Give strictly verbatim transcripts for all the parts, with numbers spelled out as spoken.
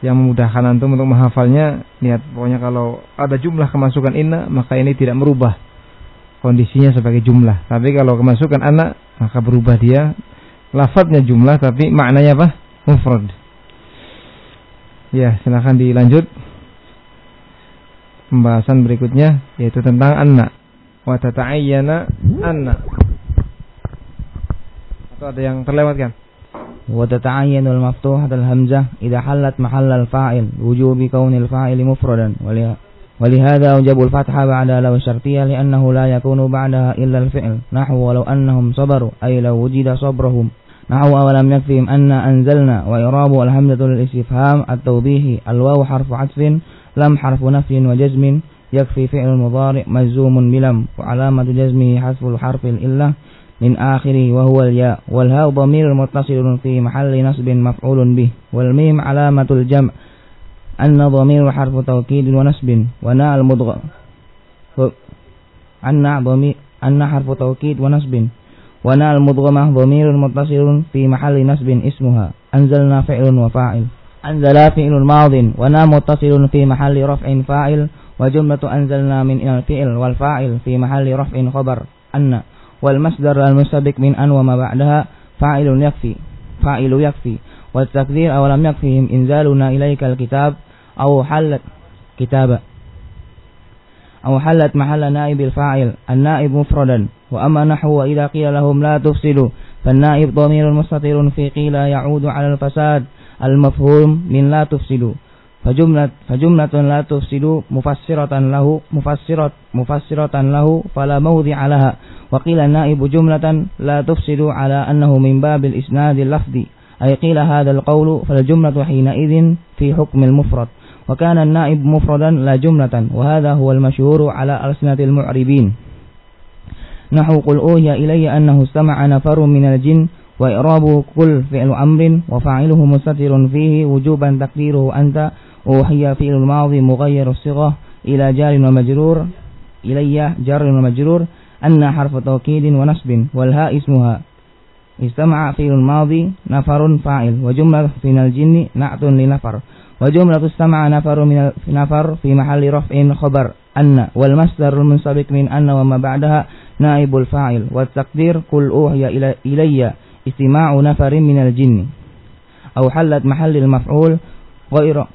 yang memudahkan antum untuk menghafalnya. Niat pokoknya kalau ada jumlah kemasukan inna, maka ini tidak merubah kondisinya sebagai jumlah. Tapi kalau kemasukan anak, maka berubah dia. Lafadznya jumlah tapi maknanya apa? Mufrad. Ya, silakan dilanjut. Pembahasan berikutnya yaitu tentang anna. Wa tata'ayyana anna. Atau ada yang terlewatkan? Wa tata'ayyanu al-maftuhah al-hamzah idza hallat mahall al-fa'il wujubi kauni al-fa'il mufradan. ولهذا أوجبوا الفتح بعد لو الشرطية لأنه لا يكون بعدها إلا الفعل نحو ولو أنهم صبروا أي لو وجد صبرهم نحو أولم يكفهم أن أنزلنا وإعراب الهمزة للاستفهام التوضيحي الواو حرف عطف لم حرف نفي وجزم يكفي فعل المضارع مجزوم بلم وعلامة جزمه حذف الحرف الإلة من آخره وهو الياء والهاء ضمير متصل في محل نصب مفعول به والميم علامة الجمع أن ضمير حرف توكيد ونصب وناء المضغم أن ضمير أن حرف توكيد ونصب وناء المضغمة ضمير متصل في محل نصب اسمها أنزلنا فعل وفاعل أنزل فعل ماض وناء متصل في محل رفع فاعل وجملة أنزلنا من الفعل والفاعل في محل رفع خبر أن والمصدر المسبق من أن وما بعدها فاعل يكفي فاعل يكفي والتقدير أو لم يكفهم إنزالنا إليك الكتاب أو حلت كتابة أو حلت محل نائب الفاعل النائب مفردا وأما نحو وإذا قيل لهم لا تفسدوا فالنائب ضمير مستتر في قيل يعود على الفساد المفهوم من لا تفسدوا فجملة فجملة لا تفسدوا مفسرة له مفسرة مفسرة له فلا موضع لها وقيل النائب جملة لا تفسدوا على أنه من باب الإسناد اللفظي أي قيل هذا القول فالجملة حينئذ في حكم المفرد وكان النائب مفردا لا جملة وهذا هو المشهور على ألسنة المعربين نحو قل أوحي إلي أنه استمع نفر من الجن وإعرابه كل فعل أمر وفاعله مستتر فيه وجوبا تقديره أنت أوحي فعل الماضي مغير الصيغة إلى جار ومجرور إلي جار ومجرور أن حرف توكيد ونصب والهاء اسمها استمع فعل الماضي نفر فاعل وجملة من الجن نعت لنفر وجملة استمع نفر من نفر في محل رفع خبر أن والمصدر المنسبق من أن وما بعدها نائب الفاعل والتقدير قل أوحي إلي استماع نفر من الجن أو حلت محل المفعول غير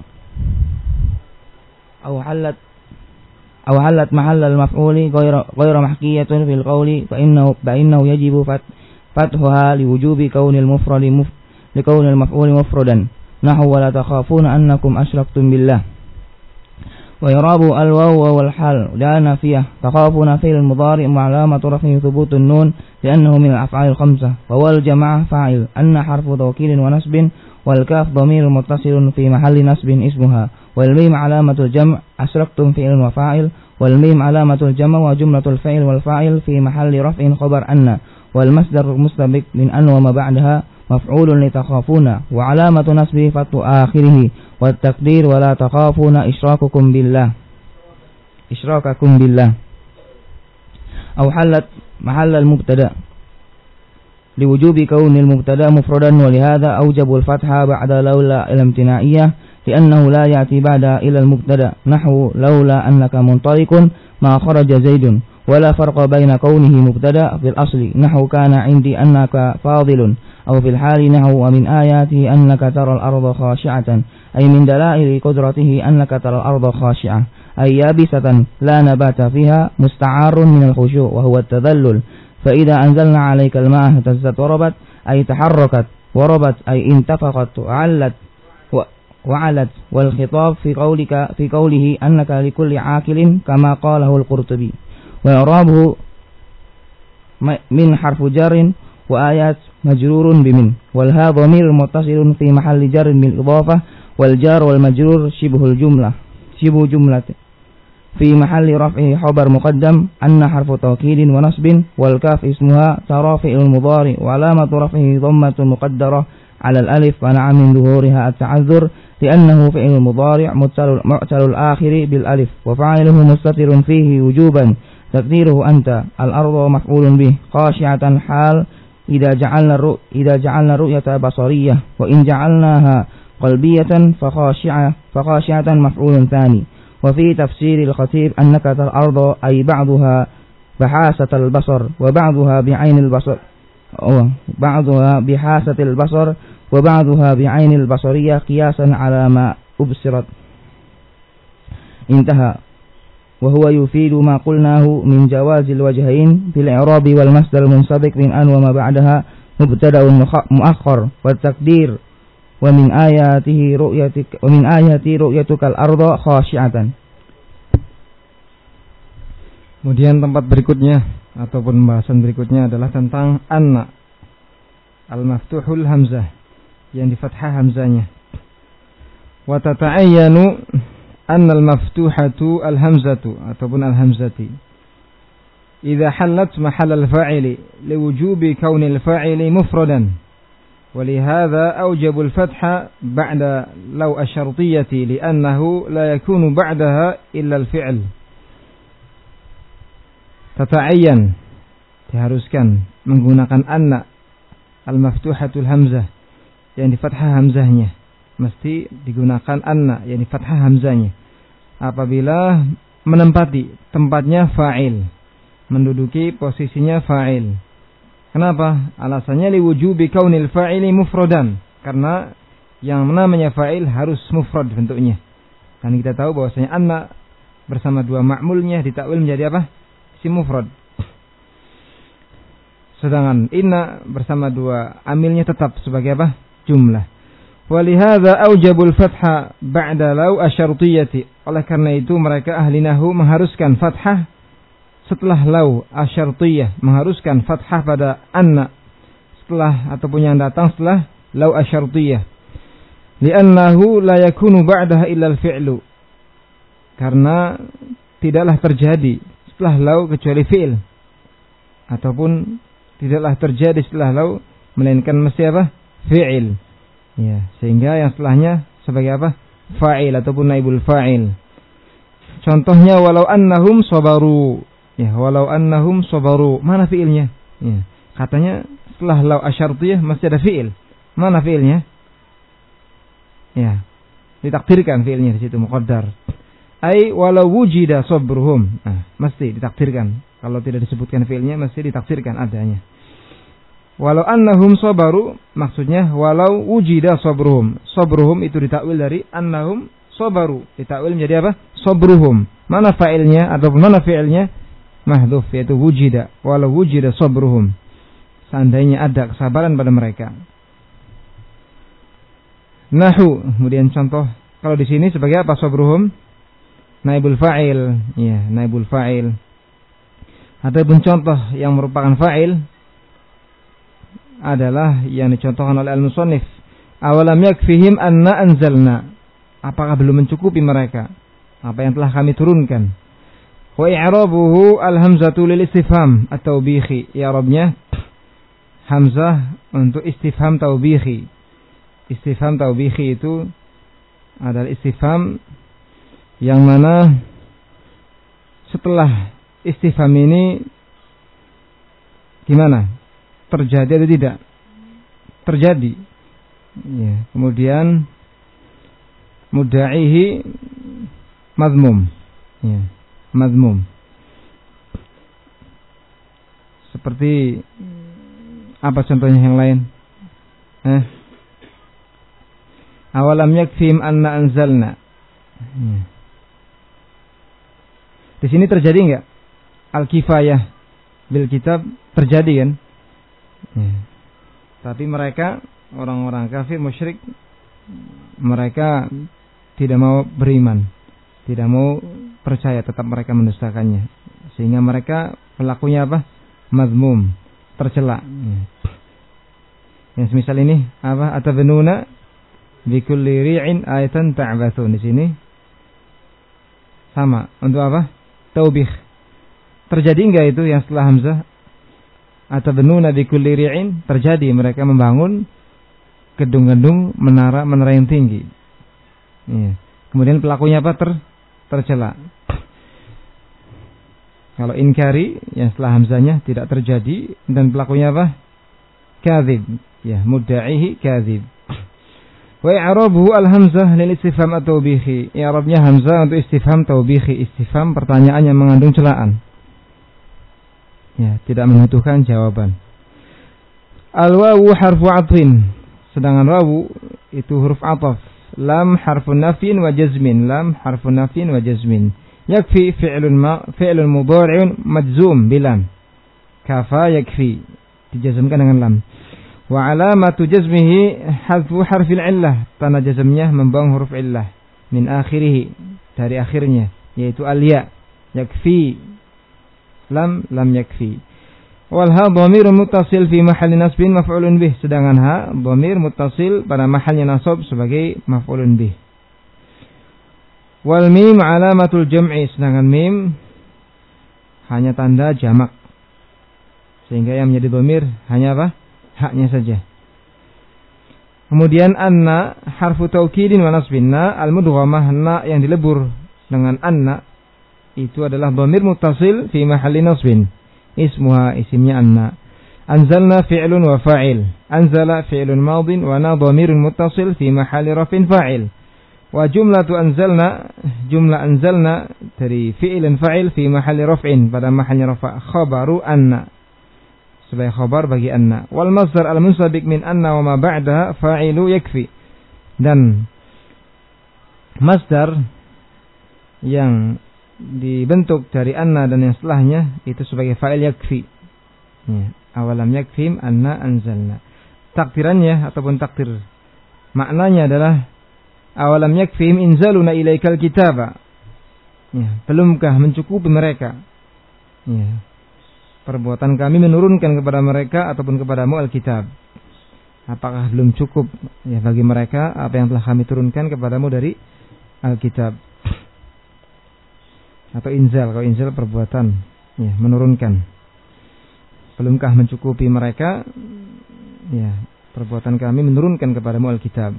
أو حلت أو حلت محل المفعول غير غير محكية في القول فإنه فإنه يجب فتحها لوجوب كون المفرد مف لكون المفعول مفردا نحو ولا تخافون أنكم أشركتم بالله ويراب الواو والحال لا نافية تخافون فعل المضارع وعلامة رفعه ثبوت النون لأنه من الأفعال الخمسة وهو الجماعة فاعل أن حرف توكيد ونصب والكاف ضمير متصل في محل نصب اسمها والميم علامة الجمع أشركتم فعل وفاعل والميم علامة الجمع وجملة الفعل والفاعل في محل رفع خبر أن والمصدر المستبق من أن وما بعدها مفعول لتخافون وعلامة نصبه فتح آخره والتقدير ولا تخافون إشراككم بالله إشراككم بالله أو حلت محل المبتدأ لوجوب كون المبتدأ مفردا ولهذا أوجب الفتح بعد لولا الامتنائية لأنه لا يأتي بعد إلى المبتدأ نحو لولا أنك منطلق ما خرج زيد ولا فرق بين كونه مبتدأ في الأصل نحو كان عندي أنك فاضل أو في الحال نحو ومن آياته أنك ترى الأرض خاشعة أي من دلائل قدرته أنك ترى الأرض خاشعة أي يابسة لا نبات فيها مستعار من الخشوع وهو التذلل فإذا أنزلنا عليك الماء اهتزت وربت أي تحركت وربت أي انتفخت وعلت وعلت والخطاب في قولك في قوله أنك لكل عاقل كما قاله القرطبي وإعرابه من حرف جر وآيات مجرور بمن والها ضمير متصل في محل جر بالإضافة والجار والمجرور شبه الجملة شبه جملة في محل رفع خبر مقدم أن حرف توكيد ونصب والكاف اسمها ترى فعل المضارع وعلامة رفعه ضمة مقدرة على الألف منع من ظهورها التعذر لأنه فعل المضارع معتل الآخر بالألف وفاعله مستتر فيه وجوبا تقديره أنت الأرض مفعول به خاشعة حال إذا جعلنا الرؤ إذا جعلنا الرؤية بصرية وإن جعلناها قلبية فخاشعة فخاشعة مفعول ثاني. وفي تفسير الخطيب أن نكت الأرض أي بعضها بحاسة البصر وبعضها بعين البصر بعضها بحاسة البصر وبعضها بعين البصرية قياسا على ما أبصرت. انتهى. وهو يفيد ما قلناه من جواز الوجهين في الإعراب والمصدر المنسبق من أن وما بعدها مبتدأ مؤخر والتقدير ومن آياته رؤيتك ومن آياته رؤيتك الأرض خاشعة. Kemudian tempat berikutnya ataupun pembahasan berikutnya adalah tentang anna al-maftuhul hamzah yang di fathah hamzahnya. Wa tata'ayyanu anna al-maftuhatu al-hamzatu ataupun al-hamzati idza halat mahall al-fa'ili liwujubi kauni al-fa'ili mufradan. ولهذا أوجب الفتح بعد لو الشرطية لأنه لا يكون بعدها إلا الفعل. Tata'ayyan, diharuskan menggunakan anna al-maftuhatul hamzah yang di fathah hamzahnya, mesti digunakan anna yang di fathah hamzahnya apabila menempati tempatnya fa'il, menduduki posisinya fa'il. Kenapa? Alasannya liwujubi kaunil fa'ili mufradan, karena yang namanya fa'il harus mufrad bentuknya. Dan kita tahu bahwasanya anna bersama dua ma'mulnya ditakwil menjadi apa? Isim mufrad. Sedangkan inna bersama dua amilnya tetap sebagai apa? Jumlah. Walihadza aujabul fatha ba'da law asyartiyati. Oleh karena itu mereka ahli nahwu mengharuskan fathah setelah law asyartiyah, mengharuskan fathah pada anna setelah ataupun yang datang setelah law asyartiyah. Li'annahu la yakunu ba'daha illa al-fi'lu. Karena tidaklah terjadi setelah law kecuali fi'il, ataupun tidaklah terjadi setelah law melainkan mesti apa? Fi'il. Ya, sehingga yang setelahnya sebagai apa? Fa'il ataupun naibul fa'il. Contohnya walau annahum sabaru. Ya, walau annahum sabaru. Mana fi'ilnya? Ya, katanya setelah law asyartiyah mesti ada fi'il. Mana fi'ilnya? Ya, ditakdirkan fi'ilnya di situ muqaddar. Ai walau wujida sabruhum. Nah, mesti ditakdirkan. Kalau tidak disebutkan fi'ilnya mesti ditakdirkan adanya. Walau annahum sabaru, maksudnya walau wujida sabruhum. Sabruhum itu ditakwil dari annahum sabaru. Ditakwil menjadi apa? Sabruhum. Mana fa'ilnya ataupun mana fi'ilnya? Mahdhuf, yaitu wujida. Walau wujida sabruhum. Seandainya ada kesabaran pada mereka. Nahu, kemudian contoh kalau di sini sebagai apa sabruhum? Naibul fa'il, ya, naibul fa'il. Ataupun contoh yang merupakan fa'il adalah yang dicontohkan oleh al-musannif. Awalam yakfihim anna anzalna. Apakah belum mencukupi mereka apa yang telah kami turunkan? Wa i'rabuhu al-hamzatu lil istifham at-tawbihi. I'rabnya hamzah untuk istifham tawbihi. Istifham tawbihi itu adalah istifham yang mana setelah istifham ini gimana? Terjadi atau tidak? Terjadi. Ya, kemudian mudda'ihi mazmum. Ya, mazmum. Seperti apa contohnya yang lain? Eh? Awalam yakfihim anna anzalna. Ya. Di sini terjadi enggak? Al-kifayah bil kitab terjadi kan? Ya. Tapi mereka orang-orang kafir musyrik, mereka tidak mau beriman, tidak mau percaya, tetap mereka mendustakannya. Sehingga mereka pelakunya apa? Mazmum, tercela. Ya. Yang semisal ini apa? Atabenuna bikulli ri'in ayatan ta'bathun. Di sini sama untuk apa? Taubih. Terjadi enggak itu yang setelah hamzah? Atabenuna bikulli ri'in, terjadi mereka membangun gedung-gedung, menara-menara yang tinggi. Ya. Kemudian pelakunya apa? Ter tercela. Kalau inkari yang setelah hamzahnya tidak terjadi dan pelakunya apa? Kadzib. Ya, mudda'ihi kadzib. Wa i'rabuhu al-hamzah lil istifham at-tawbihi. I'rabnya hamzah untuk istifham tawbihi, istifham pertanyaan yang mengandung celaan. Ya, tidak membutuhkan jawaban. Al-wawu harfu 'athfin. Sedangkan wawu itu huruf 'athaf. Lam harfun nafyin wa jazmin. Lam harfun nafyin wa jazmin. Yakfi fi'lun ma fi'lun mudhari'un majzum bilam. Kafa yakfi. Dijazmkan dengan lam. Wa alamatu jazmihi hadfu harfil illah. Tanda jazmnya membuang huruf illah min akhirih, dari akhirnya, yaitu al-ya. Yakfi. Lam lam yakfi. Wal ha dhamirun muttasil fi mahalli nasbin maf'ulun bih. Sedangkan ha dhamir muttasil pada mahalnya nasab sebagai maf'ulun bih. Wal mim alamatul jam'i. Sedangkan mim hanya tanda jamak. Sehingga yang menjadi dhamir hanya apa? Haknya saja. Kemudian anna harfu taukidin wa nasbin. Na al-mudghamah, na yang dilebur dengan anna itu adalah dhamir muttasil fi mahalli nasbin. Ismuha, isimnya anna. Anzalna fi'lun wa fa'il. Anzala fi'lun madin wa na dhamirun muttasil fi mahalli rafin fa'il. Wa jumlatu anzalna, jumlah anzalna dari fi'ilin fa'il fi mahalli raf'in, pada mahalnya rafa', khabaru anna, sebagai khabar bagi anna. Wal masdar al-munsabik min anna wa ma ba'daha fa'ilu yakfi. Dan masdar yang dibentuk dari anna dan yang setelahnya itu sebagai fa'il yakfi. Ya, awalam yakfim anna anzalna. Takdirannya ataupun takdir maknanya adalah awalam yakfim inzaluna ilaikal kitaba. Ya, belumkah mencukupi mereka? Ya. Perbuatan kami menurunkan kepada mereka ataupun kepadamu Alkitab. Apakah belum cukup ya bagi mereka apa yang telah kami turunkan kepadamu dari Alkitab? Atau inzal, kalau inzal perbuatan ya menurunkan. Belumkah mencukupi mereka ya perbuatan kami menurunkan kepadamu Alkitab.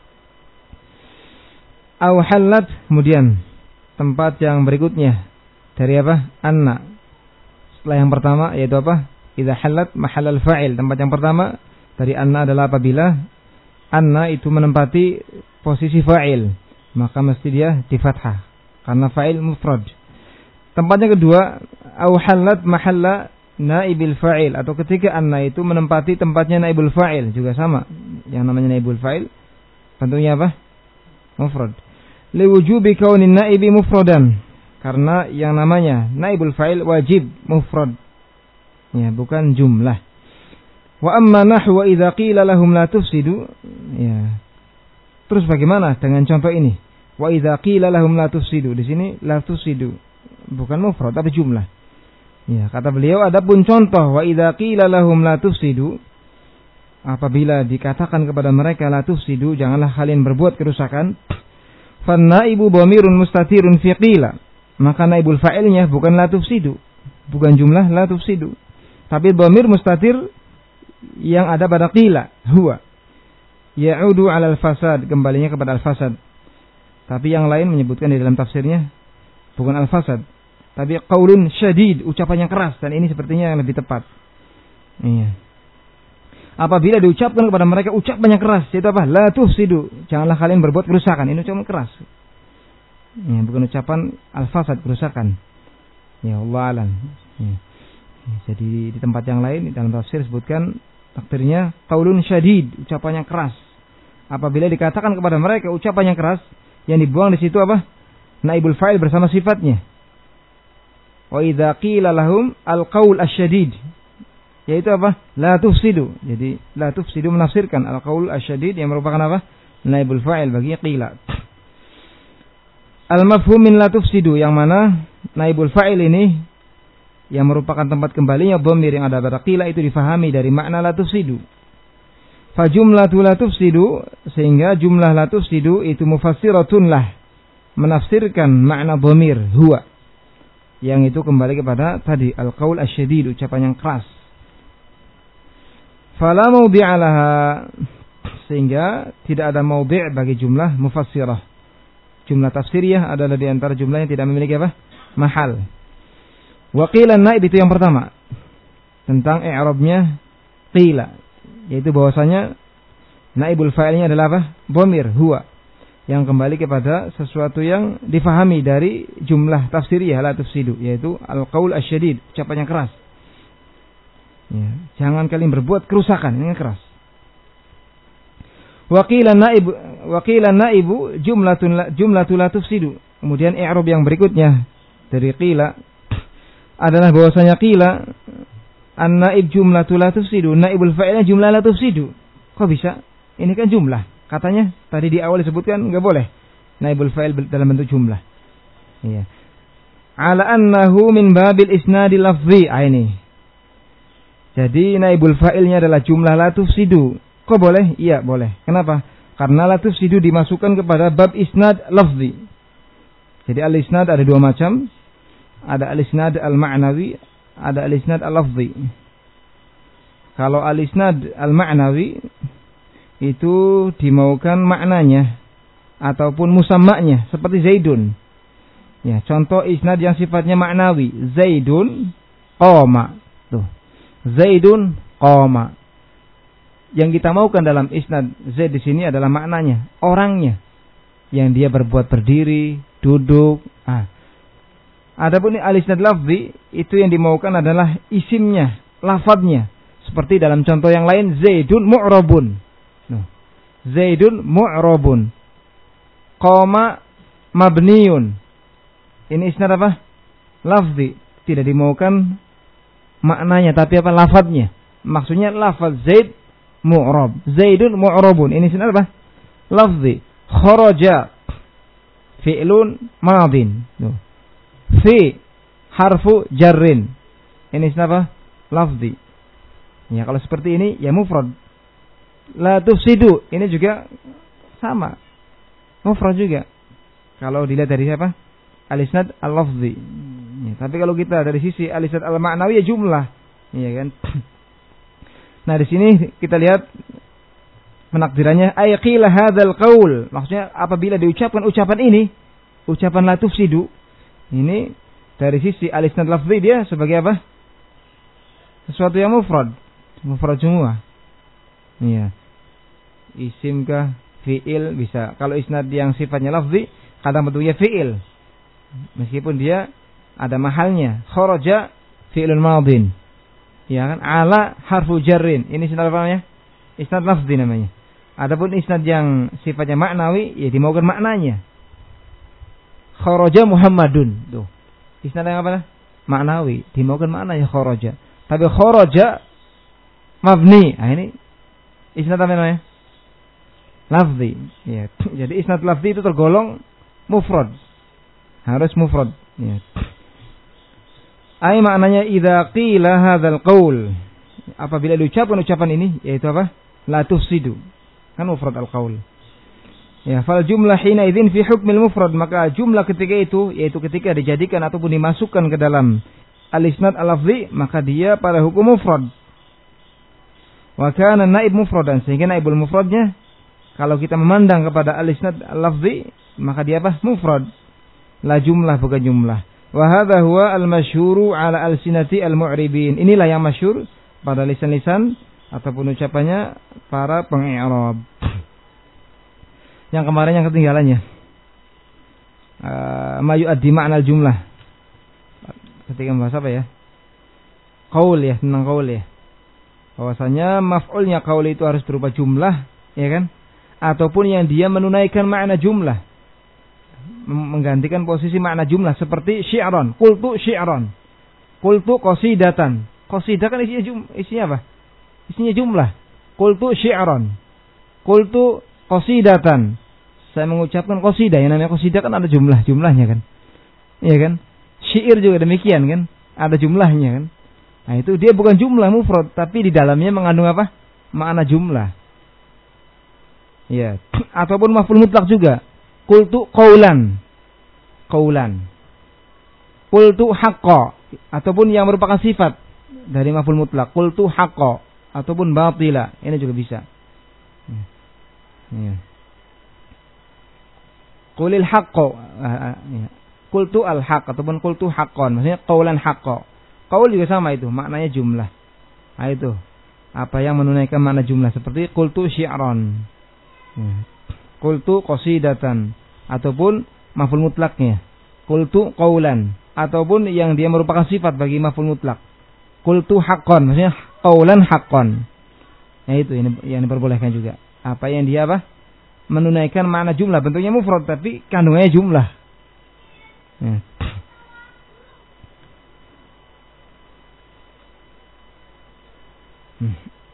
Aw halat, kemudian tempat yang berikutnya dari apa? Anna. Setelah yang pertama yaitu apa? Idza halat mahallal fa'il. Tempat yang pertama dari anna adalah apabila anna itu menempati posisi fa'il, maka mesti dia di fathah karena fa'il mufrad. Tempatnya kedua, au halat mahalla naibil fa'il, atau ketika anna itu menempati tempatnya naibul fa'il, juga sama. Yang namanya naibul fa'il bentuknya apa? Mufrad. Li wujubi kaunin naibi mufradan. Karena yang namanya naibul fa'il wajib mufrad. Ya, bukan jumlah. Wa amma nahwa idza qila lahum la tufsidu. Ya. Terus bagaimana dengan contoh ini? Wa idza qila lahum la tufsidu. Di sini la tufsidu bukan mufrad tapi jumlah. Ya, kata beliau adapun contoh wa idza qila lahum la tufsidu, apabila dikatakan kepada mereka la tufsidu, janganlah kalian berbuat kerusakan. Fan naibu dhamirun mustatirun fi qila. Maka naibul fa'ilnya bukan la tufsidu, bukan jumlah la tufsidu, tapi dhamir mustatir yang ada pada qila, huwa ya'udu 'alal fasad, kembalinya kepada al-fasad. Tapi yang lain menyebutkan di dalam tafsirnya bukan al-fasad, tapi qaulun syadid, ucapan yang keras, dan ini sepertinya yang lebih tepat. Iya. Apabila diucapkan kepada mereka ucapan yang keras, yaitu apa? La tufsidu, janganlah kalian berbuat kerusakan. Ini ucapan keras. Ya, bukan ucapan al-fasad, kerusakan. Ya Allah alam. Ya. Ya, jadi di tempat yang lain di dalam tafsir sebutkan takdirnya qaulun syadid, ucapan yang keras. Apabila dikatakan kepada mereka ucapan yang keras, yang dibuang di situ apa? Naibul fa'il bersama sifatnya. Wa idza qila lahum al-qaul asyadid, yaitu apa? La tufsidu. Jadi la tufsidu menafsirkan al-qaul asyadid yang merupakan apa? Naibul fa'il bagi qila. Al-mafhum min la tufsidu, yang mana naibul fa'il ini yang merupakan tempat kembalinya dhamir yang ada pada qila itu difahami dari makna la tufsidu. Fa jumlatu la tufsidu, sehingga jumlah la tufsidu itu mufassiratun lah, menafsirkan makna dhamir huwa, yang itu kembali kepada tadi al-qaul asyadid, ucapan yang keras. Fala mawdi'a laha, sehingga tidak ada mawdi' bagi jumlah mufassirah. Jumlah tafsiriyah adalah di antara jumlah yang tidak memiliki apa? Mahal. Wa qila naib itu yang pertama. Tentang i'rabnya qila, yaitu bahwasanya Naibul fa'ilnya adalah apa? Dhamir huwa, yang kembali kepada sesuatu yang difahami dari jumlah tafsiriyah la tufsidu, yaitu al-qaul asyadid, ucapan yang keras. Ya, jangan kalian berbuat kerusakan, ini keras. Waqilan naib waqilan naibu jumlatun jumlatul la tufsidu. Kemudian i'rab yang berikutnya dari qila adalah bahwasanya qila an-naib jumlatul la tufsidu, naibul fa'ilnya jumlah la tufsidu. Kok bisa? Ini kan jumlah. Katanya tadi di awal disebutkan enggak boleh naibul fa'il dalam bentuk jumlah. Iya. Ala annahu min babil isnadi lafzi. Ah, ini. Jadi naibul fa'ilnya adalah jumlah la tufsidu. Kok boleh? Iya, boleh. Kenapa? Karena la tufsidu dimasukkan kepada bab isnad lafzi. Jadi al-isnad ada dua macam. Ada al-isnad al-ma'nawi, ada al-isnad al-lafzi. Kalau al-isnad al-ma'nawi itu dimaukan maknanya ataupun musammaknya, seperti Zaidun. Ya, contoh isnad yang sifatnya maknawi, Zaidun qama. Tuh. Zaidun qama. Yang kita maukan dalam isnad Zaid di sini adalah maknanya, orangnya, yang dia berbuat berdiri, duduk. Ah. Adapun al-isnad lafzi itu yang dimaukan adalah isimnya, lafadznya. Seperti dalam contoh yang lain, Zaidun mu'rabun. Nah, Zaidun mu'rabun. Qama mabniun. Ini isnad apa? Lafzi. Tidak dimaukan maknanya, tapi apa? Lafadznya. Maksudnya lafadz Zaid mu'rab. Zaidun mu'rabun. Ini isnad apa? Lafzi. Kharaja fi'lun madin. Tuh. Fi harfu jarrin. Ini isnad apa? Lafzi. Ya, kalau seperti ini ya mufrad. La tufsidu, ini juga sama. Mufrad juga. Kalau dilihat dari siapa? Al-isnad al-lafzi. Ya, tapi kalau kita dari sisi al-isnad al-ma'nawi ya jumlah. Iya kan? Nah, di sini kita lihat penakdirannya ay qila hadzal qaul. Maksudnya apabila diucapkan ucapan ini, ucapan la tufsidu, ini dari sisi al-isnad lafzi dia sebagai apa? Sesuatu yang mufrad. Mufrad semua. Iya. Isim kah, fi'il bisa. Kalau isnad yang sifatnya lafzi, kadang bentuknya fi'il. Meskipun dia ada mahalnya. Kharaja fi'ilun madin. Ya kan? Ala harfu jarrin. Ini isnad apa namanya? Isnad lafzi namanya. Adapun isnad yang sifatnya maknawi, ya dimaukan maknanya. Kharaja Muhammadun. Tuh. Isnad yang apa? Maknawi. Dimaukan maknanya kharaja. Tapi kharaja mabni. Nah, ini isnad apa namanya? Lafzi. Ya. Jadi isnad lafzi itu tergolong mufrad. Harus mufrad. Ya. Ai maknanya idza qila hadzal qaul. Apabila diucapkan ucapan ini, yaitu apa? La tufsidu. Kan mufrad al-qaul. Ya, fal jumlah hina idzin fi hukmil mufrad, maka jumlah ketika itu yaitu ketika dijadikan ataupun dimasukkan ke dalam al-isnad al-lafzi, maka dia pada hukum mufrad. Wa kana naib mufradan, sehingga naibul mufradnya kalau kita memandang kepada al-isnad al-lafzi, maka dia apa? Mufrad. La jumlah, bukan jumlah. Wa hadha huwa al-masyhuru ala al-sinati al-mu'ribin. Inilah yang masyhur pada lisan-lisan ataupun ucapannya para pengi'rab. Yang kemarin yang ketinggalannya. Uh, ma yu'addi ma'na al-jumlah. Ketika membahas apa ya? Qaul ya, tentang qaul ya. Bahwasanya maf'ulnya qaul itu harus berupa jumlah, ya kan? Ataupun yang dia menunaikan makna jumlah, menggantikan posisi makna jumlah, seperti syi'ran, qultu syi'ran, qultu qasidatan. Qasidah kan isinya jum, isinya apa? Isinya jumlah. Qultu syi'ran, qultu qasidatan. Saya mengucapkan qasidah, yang namanya qasidah kan ada jumlah, jumlahnya kan? Iya kan? Syair juga demikian kan? Ada jumlahnya kan? Nah, itu dia bukan jumlah mufrad, tapi di dalamnya mengandung apa? Makna jumlah. Ya, ataupun maf'ul mutlak juga. Qultu qaulan. Qaulan. Qultu haqqo, ataupun yang merupakan sifat dari maf'ul mutlak. Qultu haqqo ataupun batila. Ini juga bisa. Ya. Qulil haqqo. Ya. Qultu al-haq ataupun qultu haqqon. Maksudnya qaulan haqqo. Qaul juga sama itu, maknanya jumlah. Nah itu. apa yang menunaikan makna jumlah seperti qultu syi'ran, ya. Qultu qasidatan, ataupun maf'ul mutlaknya qultu qaulan, ataupun yang dia merupakan sifat bagi maf'ul mutlak qultu haqqan, maksudnya qaulan haqqan. Nah itu ini yang diperbolehkan juga. Apa yang dia apa? Menunaikan makna jumlah, bentuknya mufrad tapi kandungannya jumlah. Ya. Hmm.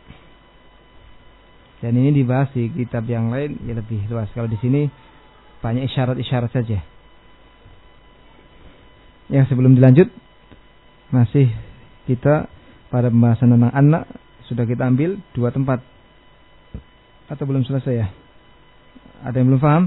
Dan ini dibahas di kitab yang lain ya lebih luas. Kalau di sini banyak isyarat-isyarat saja. Yang sebelum dilanjut masih kita pada pembahasan tentang anak sudah kita ambil dua tempat atau belum selesai ya? Ada yang belum paham?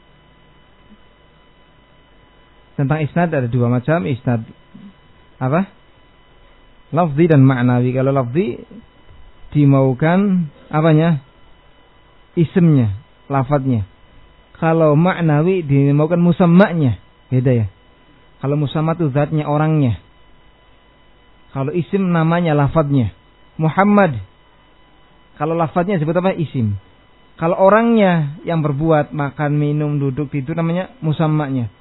Tentang isnad ada dua macam isnad apa? Lafzi dan ma'nawi. Kalau lafzi dimaukan apanya? Isimnya, lafadznya. Kalau ma'nawi dimaukan musamma'nya. Beda ya. Kalau musamma itu zatnya, orangnya. Kalau isim namanya, lafadznya. Muhammad. Kalau lafadznya disebut apa? Isim. Kalau orangnya yang berbuat makan, minum, duduk, tidur namanya musamma'nya.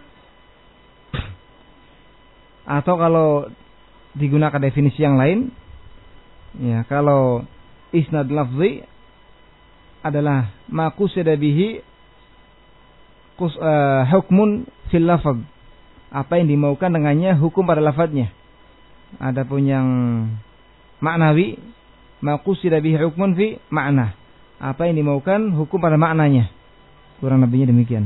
Atau kalau digunakan definisi yang lain, ya kalau isnad lafzi adalah ma qusida bihi kus, uh, hukmun fil lafaz, apa yang dimaukan dengannya hukum pada lafadznya. Adapun yang maknawi ma qusida bihi hukmun fi makna, apa yang dimaukan hukum pada maknanya. Kurang lebihnya demikian.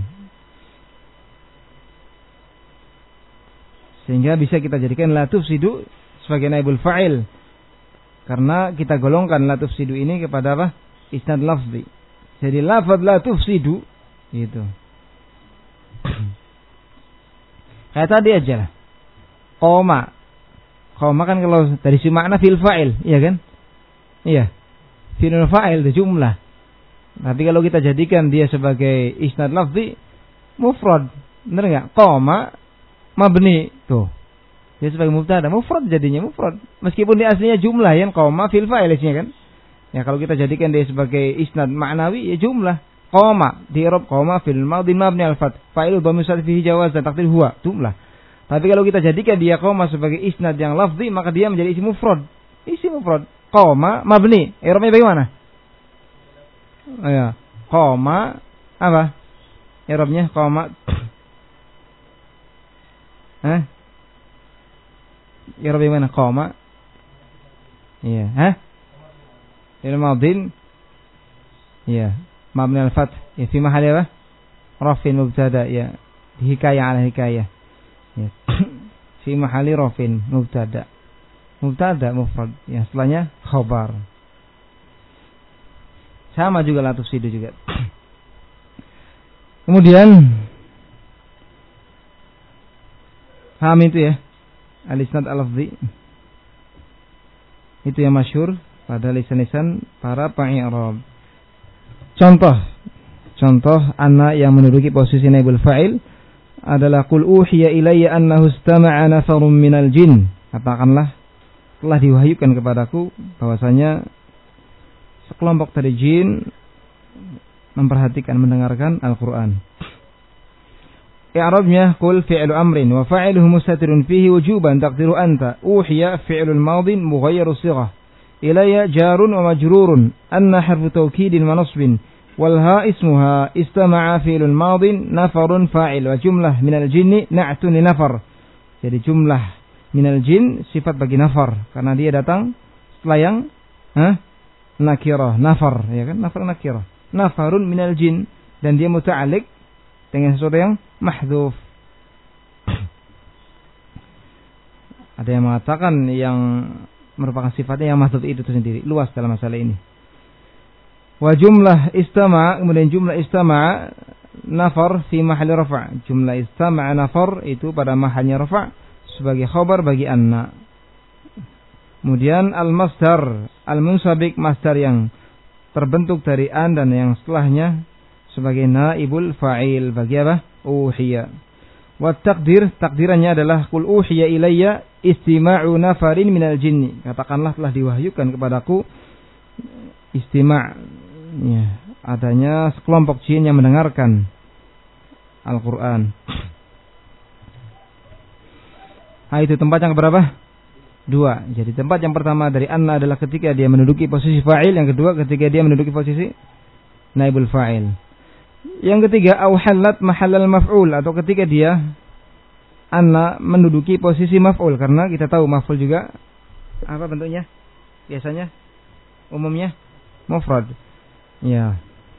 Sehingga bisa kita jadikan la tufsidu sebagai naibul fa'il. Karena kita golongkan la tufsidu ini kepada apa? Isnad lafzi. Jadi lafaz la tufsidu gitu. Kayak tadi aja lah. Qoma. Qoma kan kalau dari si makna fil fa'il, iya kan? Iya. Fil fa'il itu jumlah. Tapi kalau kita jadikan dia sebagai isnad lafzi mufrad, benar enggak? Qoma mabni tuh. Dia sebagai mubtada, mufrad jadinya mufrad. Meskipun di aslinya jumlah yang qoma fil fa'il isinya kan? Ya kalau kita jadikan dia sebagai isnad ma'nawi ya jumlah. Qoma di i'rab qoma fil madhi mabni al-fath. Fa'ilu dhamir fihi jawaz dan taqdir huwa, jumlah. Tapi kalau kita jadikan dia qoma sebagai isnad yang lafzi, maka dia menjadi isim mufrad. Isim mufrad. Qoma mabni. I'rabnya bagaimana? Oh ya. Qoma apa? I'rabnya qoma. Hah? I'rabnya bagaimana? Qoma. Iya, hah? Fi'il madhin. Iya. Mabni al-fath. Ya, fi mahali apa? Rafin mubtada, ya. Hikayah ala hikayah. Ya. Fi mahali rafin mubtada. Mubtada mufrad. Ya, setelahnya khabar. Sama juga la tufsidu juga. Kemudian paham itu ya? Al-isnad al-lafzi. Itu yang masyhur pada lisan-lisan para pengi'rab. Contoh, contoh anak yang menduduki posisi naibul fa'il adalah qul uhiya ilayya annahu istama'a nafarun minal jin. Katakanlah telah diwahyukan kepadaku bahwasanya sekelompok dari jin memperhatikan, mendengarkan Al-Qur'an. I'rabnya qul fi'lu amrin wa fa'iluhu mustatirun fihi wujuban taqdiru anta. Uhiya fi'lul madin mughayyiru sighah. Ilayya jarun wa majrurun. Anna harfu tawkidin wa nasbin. Wal ha ismuha istama'a fi'lul madin nafarun fa'il wa jumlah minal jinni na'tun li nafar. Jadi jumlah minal jin sifat bagi nafar karena dia datang setelah yang ha? Nakirah, nafar, ya kan? Nafar nakirah. Nafarun minal jin dan dia muta'alliq dengan sesuatu yang mahdhuf. Ada yang mengatakan yang merupakan sifatnya yang mahdhuf itu sendiri, luas dalam masalah ini. Wa jumlah istama', kemudian jumlah istama' nafar fi mahalli rafa'. Jumlah istama' nafar itu pada mahalnya rafa' sebagai khabar bagi anna. Kemudian al-masdar, al-munsabik, masdar yang terbentuk dari an dan yang setelahnya sebagai naibul fa'il bagi apa? Uhiya. Wa takdir, takdirannya adalah qul uhiya ilayya istima'u nafarin minal jinni. Katakanlah telah diwahyukan kepadaku istima', ya, adanya sekelompok jin yang mendengarkan Al-Quran. Nah, itu tempat yang berapa? Dua. Jadi tempat yang pertama dari anna adalah ketika dia menduduki posisi fa'il. Yang kedua ketika dia menduduki posisi naibul fa'il. Yang ketiga auhallat mahallal maf'ul, atau ketika dia anna menduduki posisi maf'ul. Karena kita tahu maf'ul juga apa bentuknya? Biasanya umumnya mufrad. Ya.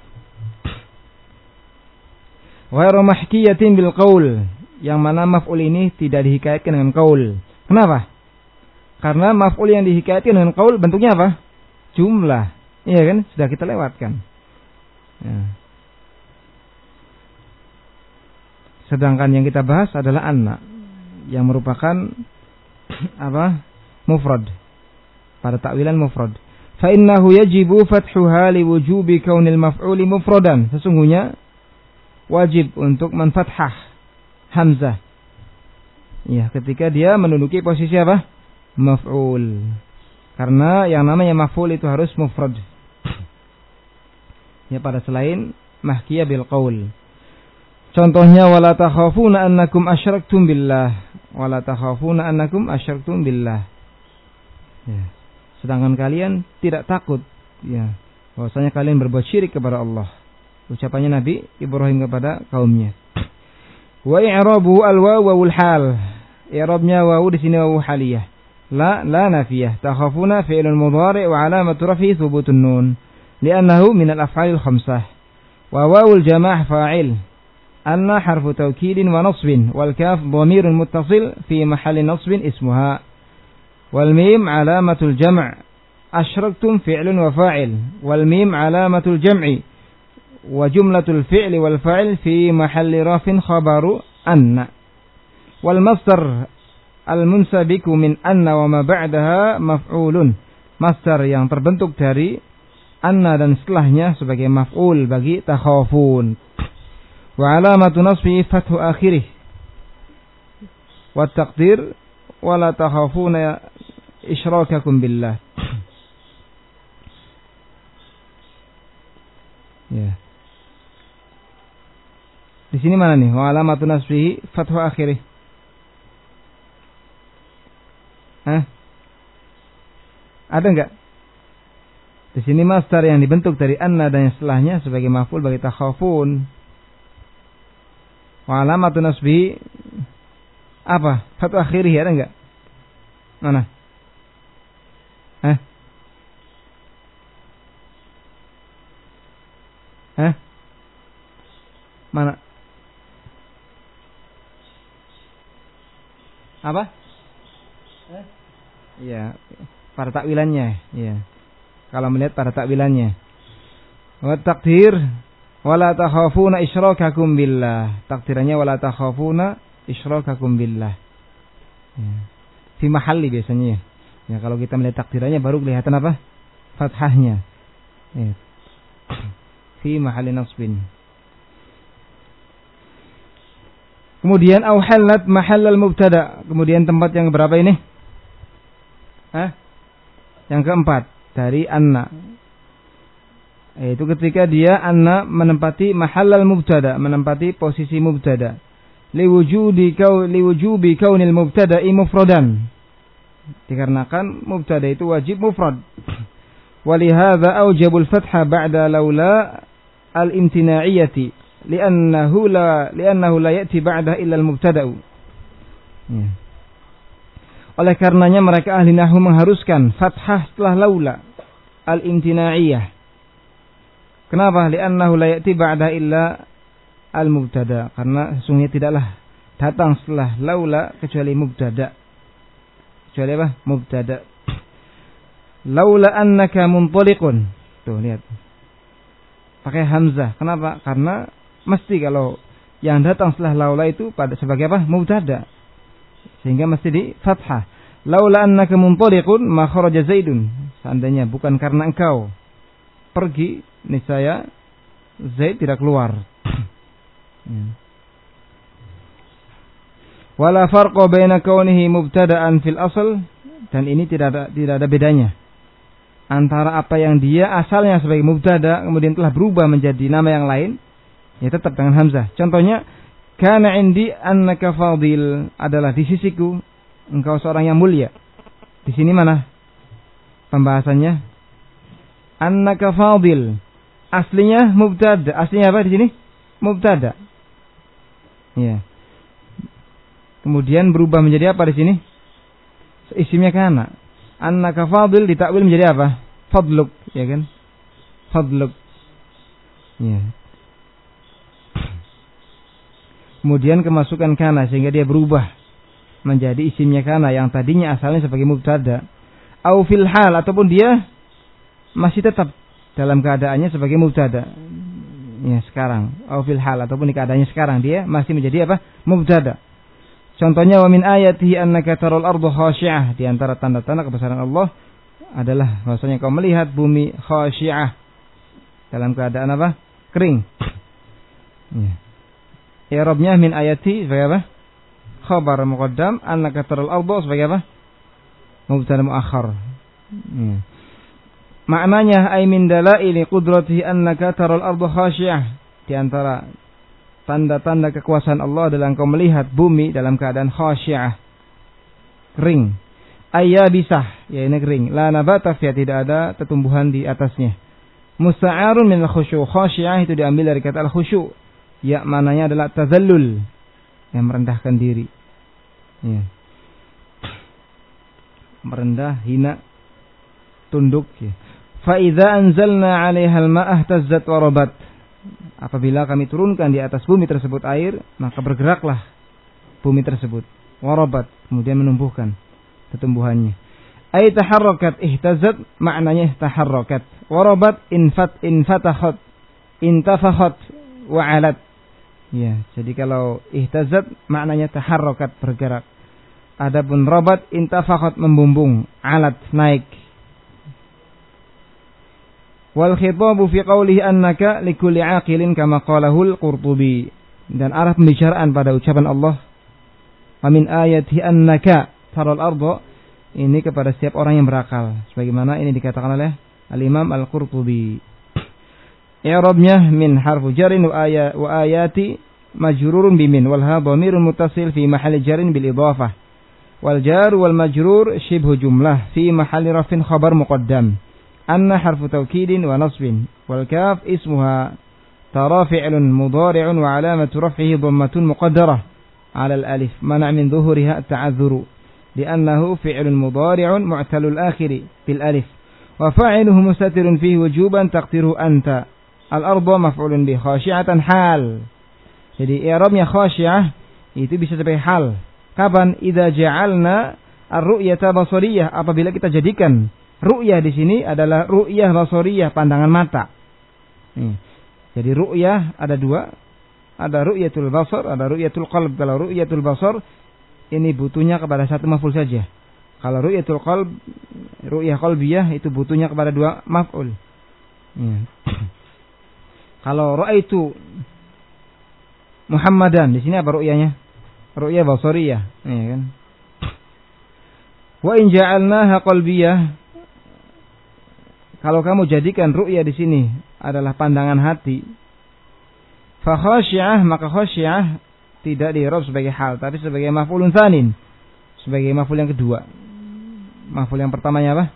Ghairu mahkiyatin bil qaul, yang mana maf'ul ini tidak dihikayatkan dengan qaul. Kenapa? Karena maf'ul yang dihikayatkan dengan qaul bentuknya apa? Jumlah. Iya kan? Sudah kita lewatkan. Ya. Sedangkan yang kita bahas adalah anna, yang merupakan apa? Mufrad. Pada takwilan mufrad. Fa innahu yajibu fathuha li wujubi kaunil maf'uli mufradan. Sesungguhnya wajib untuk menfathah hamzah. Ya, ketika dia menduduki posisi apa? Maf'ul. Karena yang namanya maf'ul itu harus mufrad. Ya, pada selain mahkiyah bil qaul. Contohnya wala takhafuna annakum asyraktum billah. Wala takhafuna annakum asyraktum billah. Ya. Sedangkan kalian tidak takut, ya, bahwasanya kalian berbuat syirik kepada Allah. Ucapannya Nabi Ibrahim kepada kaumnya. Wa i'rabu al-wawu wal hal. I'rabnya wawu di sini wawu haliyah. La la nafiyah. Takhafuna fi'lun mudhari' wa 'alamatu raf'i thubutun nun. Li'annahu min al-af'alil khamsah. Wa wawul jama' fa'il. Anna harfu tawkidin wa nasbin wal kaf dhamirun muttasil fi mahalli nasbin ismuha. Wal mim 'alamatul jam'. Asyraktum fi'lun wa fa'il. Wal mim 'alamatul jam'i. Wa jumlatul fi'li wal fa'il fi mahalli rafin khabaru anna. Wal masdar al-munsabiku min anna wa ma ba'daha maf'ulun. Masdar yang terbentuk dari anna dan setelahnya sebagai maf'ul bagi takhafun. Wa alamatu nasbi fathu akhirih. Wa taqdir wa la takhafuna isyrakakum billah. Ya. Di sini mana nih? Wa alamatu nasbihi fathu akhirih. Hah? Ada enggak? Di sini masdar yang dibentuk dari anna dan yang setelahnya sebagai maf'ul bagi takhafun. Wa alamatu nasbihi apa? Fathu akhirih, ada enggak? Mana? Hah? Hah? Mana? Apa? Eh? Iya, pada takwilannya, iya. Kalau melihat pada takwilannya. Wa taqdir wala takhafuna isyrakakum billah. Takdirannya wala takhafuna isyrakakum billah. Ya. Fi mahalli biasanya ya. Ya, kalau kita melihat takdirannya baru kelihatan apa? Fathahnya. Ya. Fi mahalli nasbin. Kemudian auhallat mahallal mubtada. Kemudian tempat yang berapa ini? Hah? Yang keempat dari anna. Yaitu ketika dia anna menempati mahallal mubtada, menempati posisi mubtada. Liwujudi kau liwujubi kaunil mubtada'i mufradan. Dikarenakan mubtada itu wajib mufrad. Walihadza aujabul fathah ba'da laula al-imtina'iyyati. Li'annahu la li'annahu la ya'ti ba'da illa al-mubtada'u. Ya. Oleh karenanya mereka ahli nahwu mengharuskan fathah setelah laula al-imtina'iyyah. Kenapa? Li'annahu la ya'ti ba'da illa al-mubtada. Karena sesungguhnya tidaklah datang setelah laula kecuali mubtada. Kecuali apa? Mubtada. Laula annaka muntaliqun. Tuh lihat. Pakai hamzah. Kenapa? Karena mesti kalau yang datang setelah laula itu pada sebagai apa? Mubtada. Sehingga mesti di fathah. Laula annaka muntaliqun ma kharaja Zaidun. Seandainya bukan karena engkau pergi, niscaya Zaid tidak keluar. Wala farqa baina kaunihi mubtada'an fil asl, dan ini tidak ada tidak ada bedanya antara apa yang dia asalnya sebagai mubtada kemudian telah berubah menjadi nama yang lain, ya tetap dengan hamzah. Contohnya, kana indi annaka fadil, adalah di sisiku engkau seorang yang mulia. Di sini mana pembahasannya? Annaka fadil. Aslinya mubtada. Aslinya apa di sini? Mubtada. Ya. Kemudian berubah menjadi apa di sini? Isimnya kana. Annaka fadil ditakwil menjadi apa? Fadluk, ya kan? Fadluk. Ya. Kemudian kemasukan kana sehingga dia berubah menjadi isimnya kana yang tadinya asalnya sebagai mubtada. Au fil hal, ataupun dia masih tetap dalam keadaannya sebagai mubtada. Ya, sekarang. Au fil hal, ataupun di keadaannya sekarang dia masih menjadi apa? Mubtada. Contohnya, wa min ayatihi annaka taral arda khashi'ah, di antara tanda-tanda kebesaran Allah adalah bahwasanya kau melihat bumi khashi'ah dalam keadaan apa? Kering. Ya. I'rabnya min ayati sebagai apa? Khabar muqaddam, annaka taral arda sebagai apa? Mubtada muakhar. Ya. Maknanya ay min dalaili qudratihi annaka taral arda khashi'ah, di antara tanda-tanda kekuasaan Allah adalah engkau melihat bumi dalam keadaan khasyi'ah, kering. Ayyabisah, ya ini kering. La nabata fiha, tidak ada tumbuhan di atasnya. Musta'arun min al-khusyu', khasyi'ah itu diambil dari kata al-khusyu', ya maknanya adalah tazallul, yang merendahkan diri. Ya. Merendah, hina, tunduk. Ya. Fa idza anzalna 'alaiha al-ma'a ihtazzat wa rabat. Apabila kami turunkan di atas bumi tersebut air, maka bergeraklah bumi tersebut. Warabat, kemudian menumbuhkan tumbuhannya. Ay taharrakat, ihtazat maknanya taharrakat. Warabat infat infatakhat, intafakhat wa alat. Ya, jadi kalau ihtazat maknanya taharrakat, bergerak. Adapun rabat intafakhat, membumbung, alat, naik. Wal khitabu fi qawlihi annaka likulli aqilin kama qalahu al-Qurtubi. Dan arah pembicaraan pada ucapan Allah, wa min ayatihi annaka taral arda, ini kepada setiap orang yang berakal, sebagaimana ini dikatakan oleh al-Imam al-Qurtubi. I'rabnya min harfu jarin wa ayat wa ayati majrurun bimin wal ha dhamirun muttasil fi mahalli jarin bil idhafah. Wal jar wal majrur shibhu jumlah fi mahalli rafin khabar muqaddam. Anna harfu tawkidin wa nasbin wal kaf ismuha tara fi'lun mudhari'un wa alamatu raf'ihi dhammatun muqaddarah 'ala al-alif mana' min dhuhuriha at-ta'adhdhuru li'annahu fi'lun mudhari'un mu'talul akhiri bil alif wa fa'iluhu mustatirun fihi wujuban taqdiruhu anta. Al-arda maf'ulun bi khashi'atan hal. Jadi i'rabnya khashi'ah itu bisa sebagai hal. Kapan? Idza ja'alna ar-ru'yata basariyah, apabila kita jadikan ru'yah di sini adalah ru'yah basariyah, pandangan mata. Nih. Jadi ru'yah ada dua, ada ru'yatul basar, ada ru'yatul qalb. Kalau ru'yatul basar ini butuhnya kepada satu maf'ul saja. Kalau ru'yatul qalb, ru'yah qalbiyah itu butuhnya kepada dua maf'ul. Nih. Kalau ra'aitu Muhammadan, di sini apa ru'yahnya? Ru'yah basariyah, ya kan? Wa in ja'alnaha qalbiyah, kalau kamu jadikan ru'ya di sini adalah pandangan hati, fa khasyi'ah, maka khasyi'ah tidak di-i'rab sebagai hal, tapi sebagai maf'ulun tsanin, sebagai maf'ul yang kedua. Maf'ul yang pertamanya apa?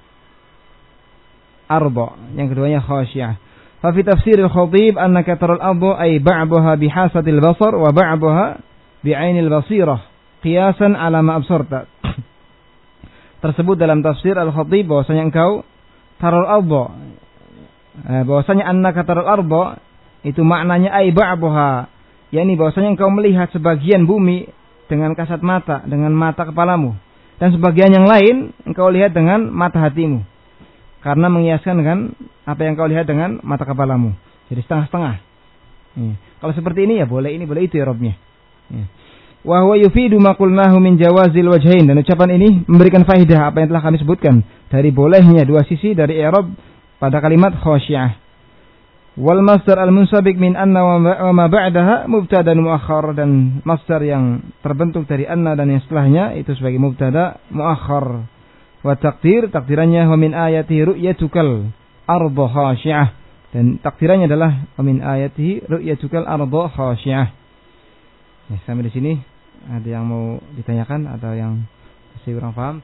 Arba, yang keduanya khasyi'ah. Fa fi tafsir al-Khatib annaka taral arda ay ba'daha bihasatil basar wa ba'daha bi'ainil basirah qiyasan ala ma absarta. Tersebut dalam tafsir al-Khatib bahwasanya engkau taral arda, bahwasanya annaka taral arda itu maknanya ay ba'daha, yakni bahwasanya engkau melihat sebagian bumi dengan kasat mata, dengan mata kepalamu, dan sebagian yang lain engkau lihat dengan mata hatimu. Karena mengiaskan dengan apa yang kau lihat dengan mata kepalamu. Jadi setengah-setengah. Ya. Kalau seperti ini ya boleh ini, boleh itu ya Robnya. Ya. Wa huwa yufidu ma qulnahu min jawazil wajhain, dan ucapan ini memberikan faedah apa yang telah kami sebutkan dari bolehnya dua sisi dari i'rab pada kalimat khasyi'ah. Wal masdar al-munsabiq min anna wa ma ba'daha mubtada muakhar, dan masdar yang terbentuk dari anna dan yang setelahnya itu sebagai mubtada muakhar. Wa taqdir, takdirannya wa min ayati ru'yatukal arda khashi'ah. Dan takdirannya adalah wa min ayati ru'yatukal arda khashi'ah. Ya, sampai di sini ada yang mau ditanyakan atau yang masih kurang paham?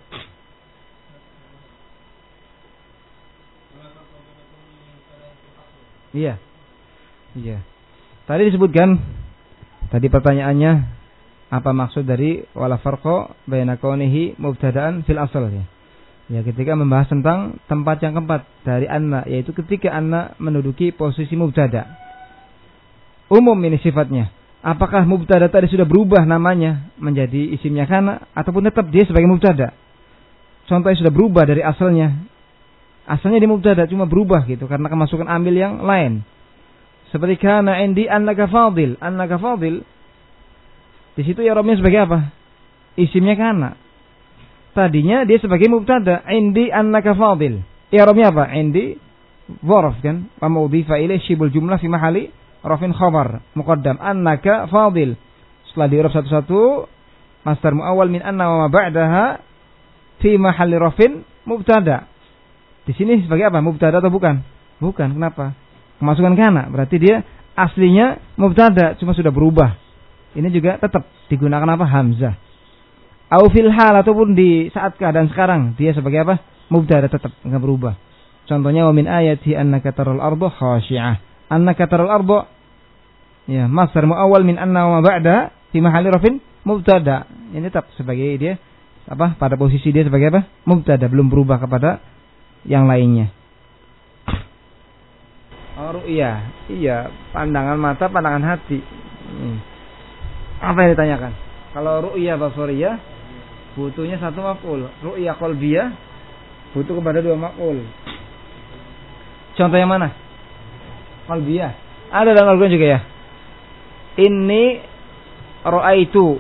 Iya. Iya. Tadi disebutkan, tadi pertanyaannya apa maksud dari wala farqa baina kaunihi mubtada'an fil asl ya. Ya, ketika membahas tentang tempat yang keempat dari anna, yaitu ketika anna menduduki posisi mubtada. Umum ini sifatnya. Apakah mubtada tadi sudah berubah namanya menjadi isimnya kana ataupun tetap dia sebagai mubtada? Contohnya sudah berubah dari asalnya. Asalnya di mubtada cuma berubah gitu karena kemasukan amil yang lain. Seperti kana indi annaka fadil, annaka fadil. Di situ i'rabnya sebagai apa? Isimnya kana. Tadinya dia sebagai mubtada, indi annaka fadil. I'rabnya apa? Indi dzarf kan? Wa mudhifa ilaihi syibul jumlah fi mahali rafin khabar muqaddam annaka fadil. Setelah di i'rab satu-satu, masdar muawwal min anna wa ma ba'daha fi mahalli rafin mubtada. Di sini sebagai apa? Mubtada atau bukan? Bukan. Kenapa? Kemasukan kana. Berarti dia aslinya mubtada, cuma sudah berubah. Ini juga tetap digunakan apa? Hamzah. Au fil hal, ataupun di saat keadaan sekarang dia sebagai apa? Mubtada, tetap enggak berubah. Contohnya wa min ayati annaka taral arda khashi'ah. Annaka taral arda ya masdar muawwal min anna wa ba'da fi mahalli rafin mubtada. Ini tetap sebagai dia apa? Pada posisi dia sebagai apa? Mubtada, belum berubah kepada yang lainnya. Oh, ru'ya. Iya, pandangan mata, pandangan hati. Hmm. Apa yang ditanyakan? Kalau ru'ya basariyah butuhnya satu maf'ul. Ru'ya qalbiyah butuh kepada dua maf'ul. Contoh yang mana? Qalbiyah. Ada dalam Al-Qur'an juga ya. Inni ra'aitu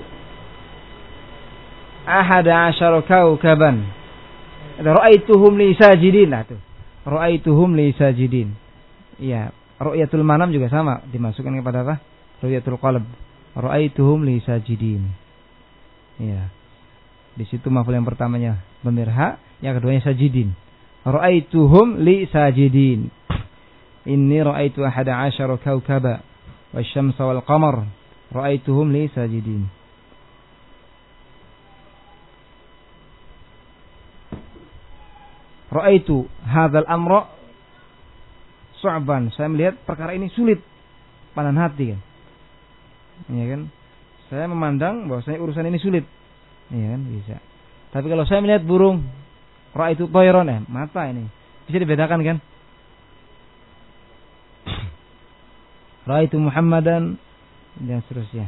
ahada asyara kawkaban. Ra'aituhum li sajidin. Nah, tuh. Ra'aituhum li sajidin. Iya, ru'yatul manam juga sama, dimasukkan kepada apa? Ru'yatul qalb. Ra'aituhum li sajidin. Iya. Di situ maf'ul yang pertamanya dhamir ha, yang keduanya sajidin. Ra'aituhum li sajidin. Inni ra'aitu ahada asyara kawkaba wasyamsa wal qamar. Ra'aituhum li sajidin. Ra'aitu hadzal amra su'ban. Saya melihat perkara ini sulit. Panan hati kan. Iya kan? Saya memandang bahwasanya urusan ini sulit. Iya kan? Bisa. Tapi kalau saya melihat burung, ra'aitu thayran, eh mata ini. Bisa dibedakan kan? Ra'aitu Muhammadan dan seterusnya.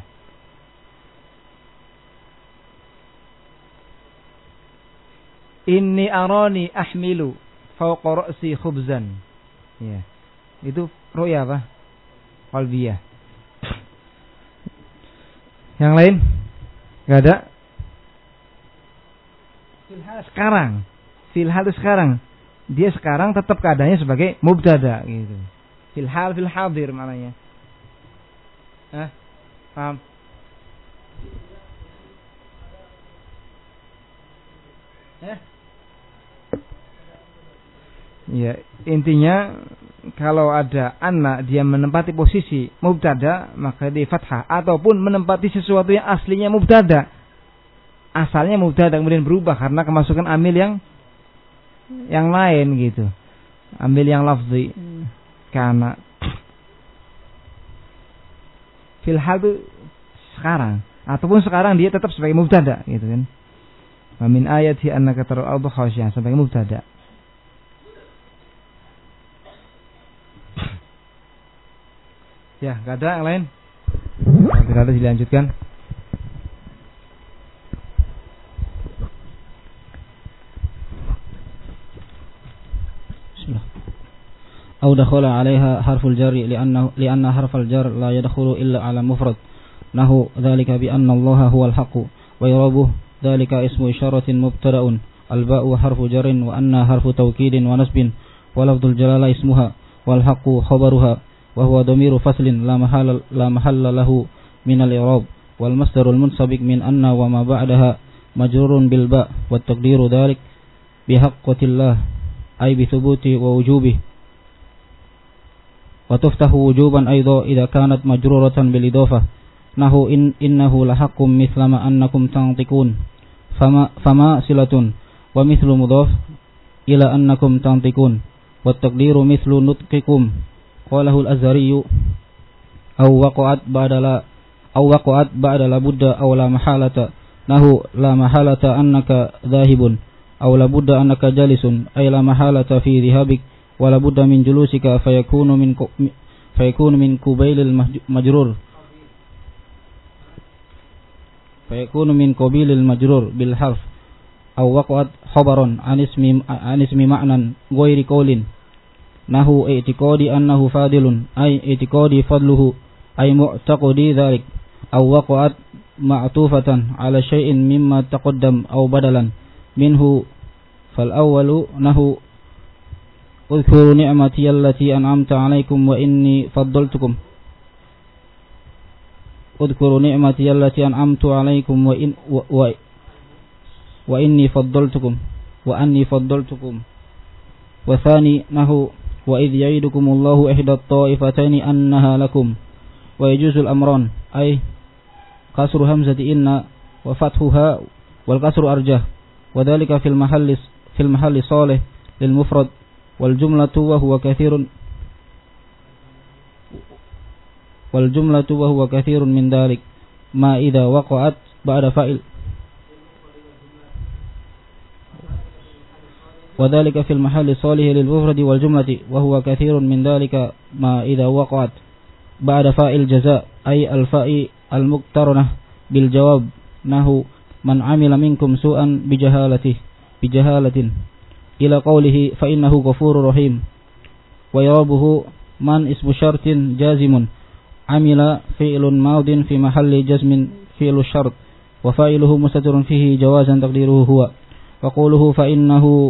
Inni arani ahmilu fawqa ra'si khubzan. Ya. Itu ru'ya apa? Qalbiyah. Yang lain? Enggak ada? Filhal sekarang. Filhal sekarang. Dia sekarang tetap keadaannya sebagai mubtada gitu. Filhal fil hadir maknanya. Hah? Paham? Eh? Ya, intinya kalau ada anna dia menempati posisi mubtada maka di fathah, ataupun menempati sesuatu yang aslinya mubtada. Asalnya mubtada kemudian berubah karena kemasukan amil yang yang lain gitu. Ambil yang lafzi. Karena fil hal itu sekarang, ataupun sekarang dia tetap sebagai mubtada gitu kan. Wa min ayati annaka taral arda khashi'ah sebagai mubtada. Ya, enggak ada yang lain? Tidak ada, dilanjutkan. Bismillah. Au dakhala 'alaiha harful jarri li'annahu li'anna harfal jar la yadkhulu illa 'ala mufrad. Nahu dzalika bi anna Allah huwal haqq wa yarabuhu dzalika ismu isyaratin mubtada'un. Al-ba'u harfu jarrin wa anna harfu tawkidin wa nasbin wa lafdzul jalala ismuha wal haqqu khabaruha. وهو ضمير فصل لا محل لا محل له من الإعراب والمصدر المنسبق من أن وما بعدها مجرور بالباء والتقدير ذلك bihaqqatillah ay bithubuti wa wujubihi. Wa tuftahu wujuban aidha idza kanat majruratan bil idafah nahu in innahu lahaqqum mithlama annakum tantiqun fama fama silatun wa mithlu mudhaf ila annakum tantiqun wa taqdiru mithlu nutqikum qalahu al-Azhari aw waqa'at ba'da la aw waqa'at ba'da la budda aw la mahalata nahu la mahalata annaka dhahibun aw la budda annaka jalisun ay la mahalata fi dhihabik wa la budda min julusika fayakunu min fayakunu min qubailil majrur fayakunu min qabilil majrur bil harf aw waqa'at khabaran an ismi an ismi ma'nan ghairi qawlin nahu i'tiqadi annahu fadilun ay i'tiqadi fadluhu ay mu'taqidi dhalik aw waqa'at ma'tufatan ala syai'in mimma taqaddam aw badalan minhu fal awwalu nahu udhkuru ni'mati allati an'amta 'alaikum wa inni faddaltukum udhkuru ni'mati allati an'amtu 'alaikum wa in wa, wa, wa inni faddaltukum wa anni faddaltukum wa thani nahu wa idh ya'idukumullahu ihda at-ta'ifataini annaha lakum wa yajuzul amran ay kasru hamzati inna wa fathuha wal kasru arjah wa dhalika fil mahalli fil mahalli salih lil mufrad wal jumlatu wa huwa kathirun wal jumlatu wa huwa kathirun min dhalik ma idza waqa'at ba'da fa'il wa dhalika fil mahalli salih lil mufrad wal jumlati wa huwa kathirun min dhalika ma idza waqa'at ba'da fa'il jaza ay al fa'i al muqtaranah bil jawab nahu man 'amila minkum su'an bi jahalatihi bi jahalatin ila qawlihi fa innahu ghafurur rahim wa yawabuhu man ismu syartin jazimun 'amila fi'lun madin fi mahalli jazmin fi'lu syart wa fa'iluhu mustatirun fihi jawazan taqdiruhu huwa wa qawluhu fa innahu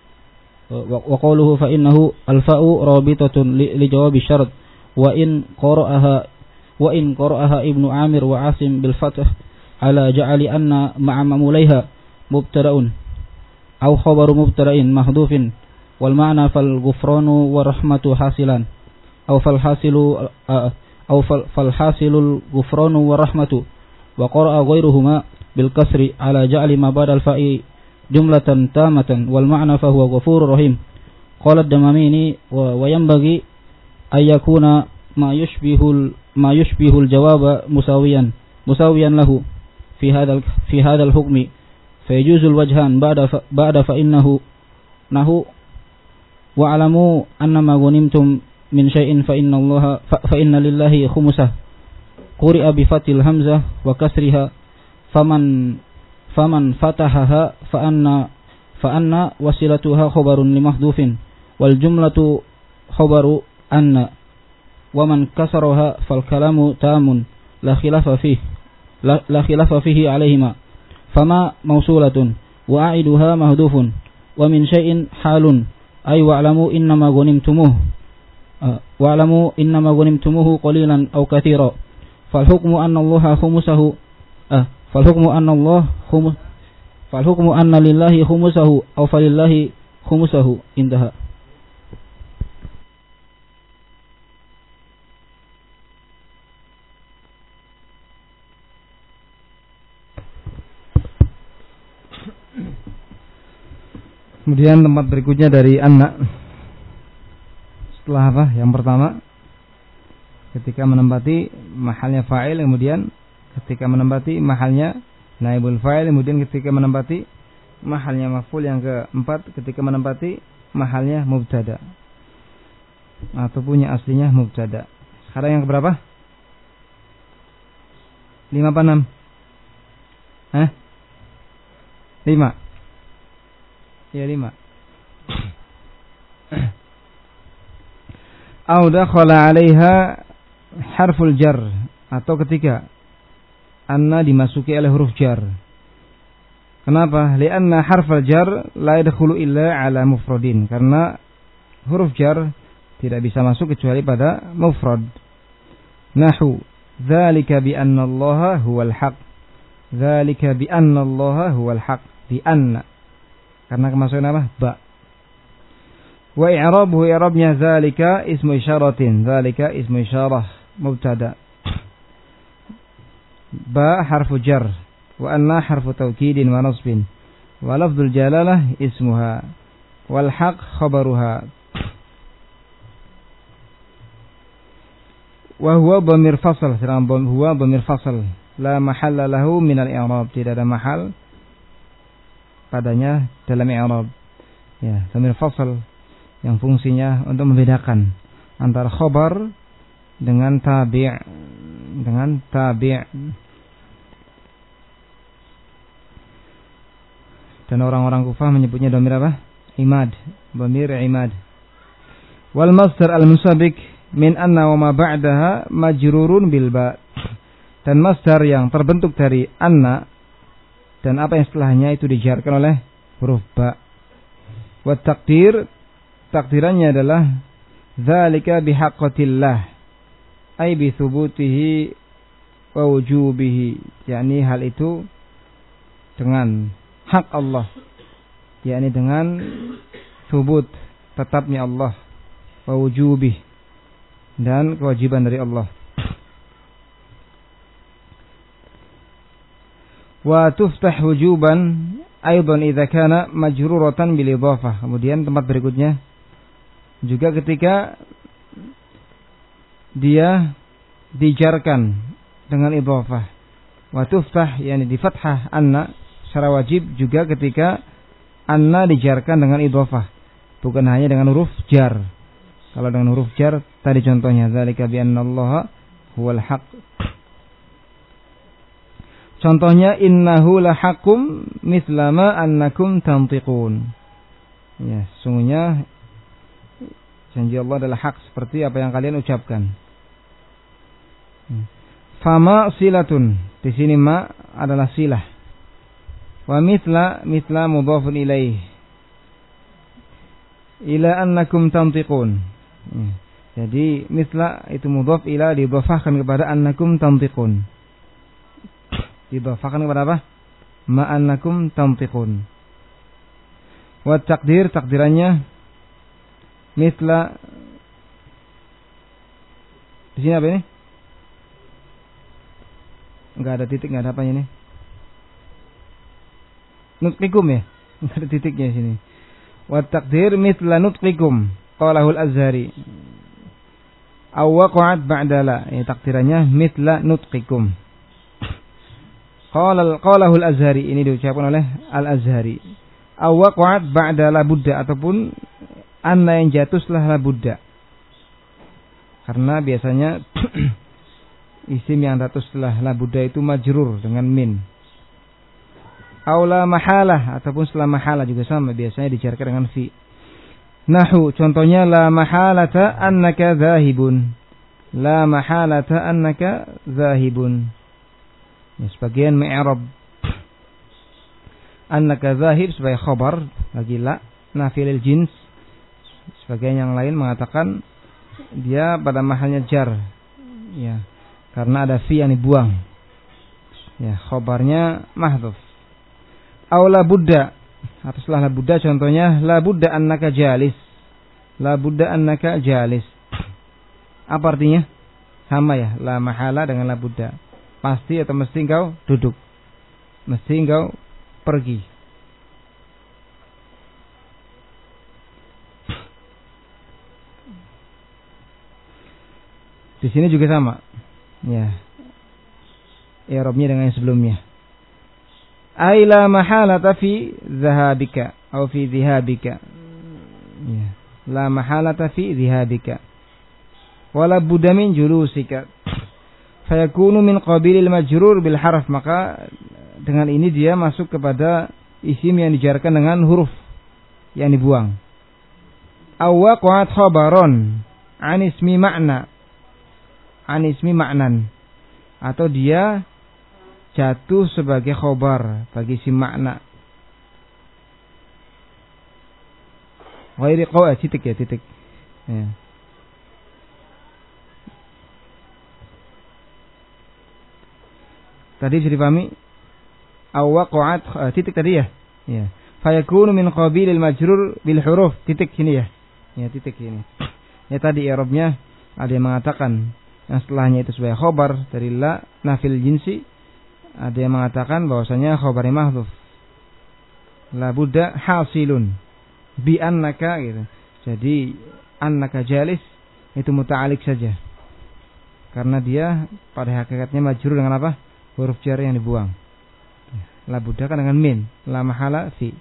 wa qawluhu fa innahu al fa'u rabitatun li jawabi syart wa in qara'aha wa in qara'aha Ibnu Amir wa Asim bil fath ala ja'ali anna ma'a mamulaiha mubtada'un aw khabaru mubtada'in mahdhufin wal ma'na fal ghufranu wa rahmatu hasilan aw fal hasilu aw fal hasilul ghufranu wa rahmatu wa qara'a ghairuhuma bil kasri ala ja'li ma ba'da al fa'i jumlatan tamatan wal ma'na fa huwa ghafurur rahim qala ad-Damamini wa yanbaghi ayakuna ma yushbihul ma yushbihul jawaba musawiyan musawiyan lahu fi hadzal fi hadzal hukmi fa yajuzul wajhan ba'da fa, ba'da fa innahu nahu wa alamu anna ma ghanimtum min syai'in fa inna allaha fa, fa inna lillahi khumusah quri'a bi fathil hamzah wa kasriha faman faman fatahaha fa anna fa anna wasilatuha khabarun li mahdhufin wal jumlatu khabaru anna wa man kasaraha fal kalamu tamun la khilafa fihi la, la khilafa fihi alaihima fama mausulatun wa a'iduha mahdhufun wa min syai'in halun ay wa'lamu innama ghanimtumuh uh, wa'lamu innama ghanimtumuhu qalilan aw katsira fal hukmu anna allaha khumusahu ah uh, fal hukmu anna allah khumus fal hukmu anna lillahi khumusahu aw falillahi khumusahu intaha. Kemudian tempat berikutnya dari anak. Setelah apa? Yang pertama, ketika menempati mahalnya fa'il, kemudian ketika menempati mahalnya naibul fa'il, kemudian ketika menempati mahalnya maf'ul. Yang keempat, ketika menempati mahalnya mubtada atau punya aslinya mubtada. Sekarang yang keberapa? Lima apa enam? Hah? Lima. Ya lima. Au dakhala 'alaiha harful jar, atau ketika anna dimasuki oleh huruf jar. Kenapa? Lianna harfal jar la yadkhulu illa 'ala mufradin, karena huruf jar tidak bisa masuk kecuali pada mufrad. Nahu dzalika bi anna Allaha huwal haq. Dzalika bi anna Allaha huwal haq. Bi anna Karena kemasukan apa? Ba. Wa i'rabuhu i'rabnya zalika ismu isyaratin. Zalika ismu isyarah mubtada. Ba harfu jar. Wa anna harfu tawkidin wa nasbin. Wa lafdzul jalalah ismuha. Wal haq khabaruha. Wa huwa dhamir fasl. Sedangkan huwa dhamir fasl. La mahalla lahu minal i'rab. Tidak ada mahal padanya dalam i'rab. Ya, dhamir fasl yang fungsinya untuk membedakan antara khabar dengan tabi' dengan tabi'. Dan orang-orang Kufah menyebutnya dhamir apa? Imad, dhamir imad. Wal masdar al-musabiq min anna wa ma ba'daha majrurun bil ba. Dan masdar yang terbentuk dari anna dan apa yang setelahnya itu dijarkan oleh huruf ba. Wa taqdir, takdirannya adalah dzalika bihaqqatillah ay bi thubutihi wa wujubihi, yakni hal itu dengan hak Allah, yakni dengan thubut tetapnya Allah, wa wujubih dan kewajiban dari Allah. Wa tuftah wujuban aidan idza kana majruratan bil idhafah. Kemudian tempat berikutnya juga ketika dia dijarkan dengan idhafah. Wa tuftah yani di fathah anna secara wajib juga ketika anna dijarkan dengan idhafah, bukan hanya dengan huruf jar. Kalau dengan huruf jar tadi contohnya dzalika bi annallaha huwal haq. Contohnya innahu lahaqqum mislama annakum tantiqun. Ya, sungguhnya janji Allah adalah hak seperti apa yang kalian ucapkan. Fama silatun, di sini ma adalah silah. Wa mithla mithla mudhafun ilaih. Ila annakum tantiqun. Jadi mithla itu mudhaf ila didhafahkan kepada annakum tantiqun. Didhafahkan kepada apa? Ma annakum tantiqun. Wa taqdir, takdirannya mithla, di sini apa ini? Enggak ada titik, enggak ada apanya ini. Nutqikum ya? Enggak ada titiknya di sini. Wa taqdir mithla nutqikum qalahu al-Azhari. Aw waqa'at ba'da la. Ya, takdirannya mithla nutqikum. Qala qalahu al-Azhari, ini diucapkan oleh al-Azhari. Aw waqa'at ba'da la budda, ataupun anna yang jatuh setelah la budda. Karena biasanya isim yang jatuh setelah la budda itu majrur dengan min. Aw la mahalah, ataupun setelah mahalah juga sama, biasanya dijarkan dengan fi. Nahu, contohnya la mahalata annaka zahibun. La mahalata annaka zahibun. Ya, sebagian mi'rab annaka zahib sebagai khabar bagi la nafi lil jins. Sebagian yang lain mengatakan dia pada mahalnya jar. Ya, karena ada fi yang dibuang. Ya, khabarnya mahdhuf. Aw la budda, atau setelah la budda contohnya la budda annaka jalis. La budda annaka jalis. Apa artinya? Sama ya, la mahala dengan la budda. Pasti atau mesti engkau duduk, mesti engkau pergi. Di sini juga sama. Ya. I'rabnya dengan yang sebelumnya. Ai la mahalata fi dhahabika atau fi dhihabika. Ya. La mahalata fi dhihabika. Wala budda min julusika. Fayakunu min qabilil majrur bil harf, maka dengan ini dia masuk kepada isim yang dijarkan dengan huruf yang dibuang. Aw waqa'at khabaron an ismi ma'na, an ismi ma'nan, atau dia jatuh sebagai khobar bagi isim makna. Ghairi qawa, titik ya, titik. Ya. Tadi bisa dipahami? Aw waqa'at, titik tadi ya? Ya. fayakunu min qabilil majrur bil huruf. Titik sini ya. Ya titik ini. Ya tadi i'rabnya ada yang mengatakan yang setelahnya itu sebagai khobar dari la nafil jinsi. Ada yang mengatakan bahwasanya khobarnya mahdhuf. La budda hasilun bi annaka gitu. Jadi annaka jalis itu muta'alliq saja. Karena dia pada hakikatnya majrur dengan apa? Huruf jar yang dibuang. La budda kan dengan min, la mahala fi.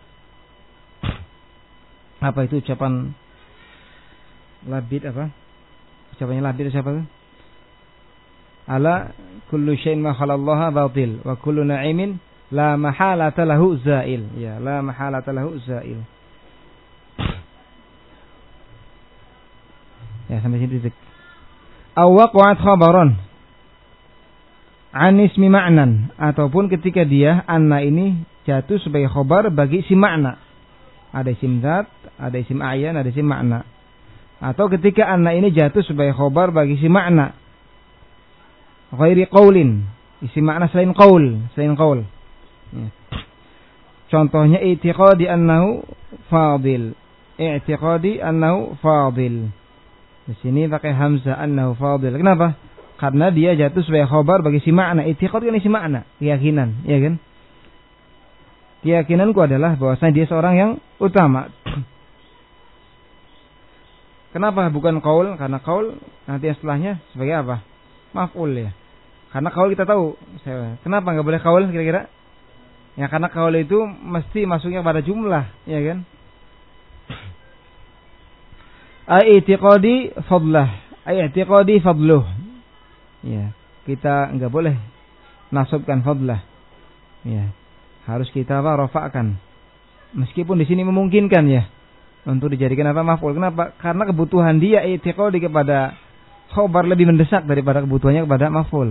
Apa itu ucapan labid apa? Ucapannya labid siapa itu? Ala kullu syai'in ma khalallaha batil wa kullu na'imin la mahalata lahu zail. Ya, la mahalata lahu zail. Ya, sampai sini titik. Aw waqa'at khabaran an ismi ma'nan, ataupun ketika dia anna ini jatuh sebagai khabar bagi isim makna. Ada isim zat, ada isim ayan, ada isim makna. Atau ketika anna ini jatuh sebagai khabar bagi isim makna. Ghairi qaulin, isim makna selain qaul, selain qaul. Ya. Contohnya i'tiqadi annahu fadil. I'tiqadi annahu fadil. Di sini pakai hamzah annahu fadil. Kenapa? Karena dia jatuh sebagai khabar bagi isim makna. I'tiqad kan isim makna, keyakinan, ya kan? Keyakinanku adalah bahwasanya dia seorang yang utama. Kenapa bukan qaul? Karena qaul nanti setelahnya sebagai apa? Maf'ul ya. Karena qaul kita tahu. Kenapa enggak boleh qaul kira-kira? Ya karena qaul itu mesti masuknya pada jumlah, ya kan? Ai-i'tiqadi fadlah. Ai-i'tiqadi fadluh. Ya, kita enggak boleh nasabkan fadlah. Ya. Harus kita apa? Rafa'kan. Meskipun di sini memungkinkan ya untuk dijadikan apa? Maf'ul. Kenapa? Karena kebutuhan dia i'tiqadi kepada khabar lebih mendesak daripada kebutuhannya kepada maf'ul.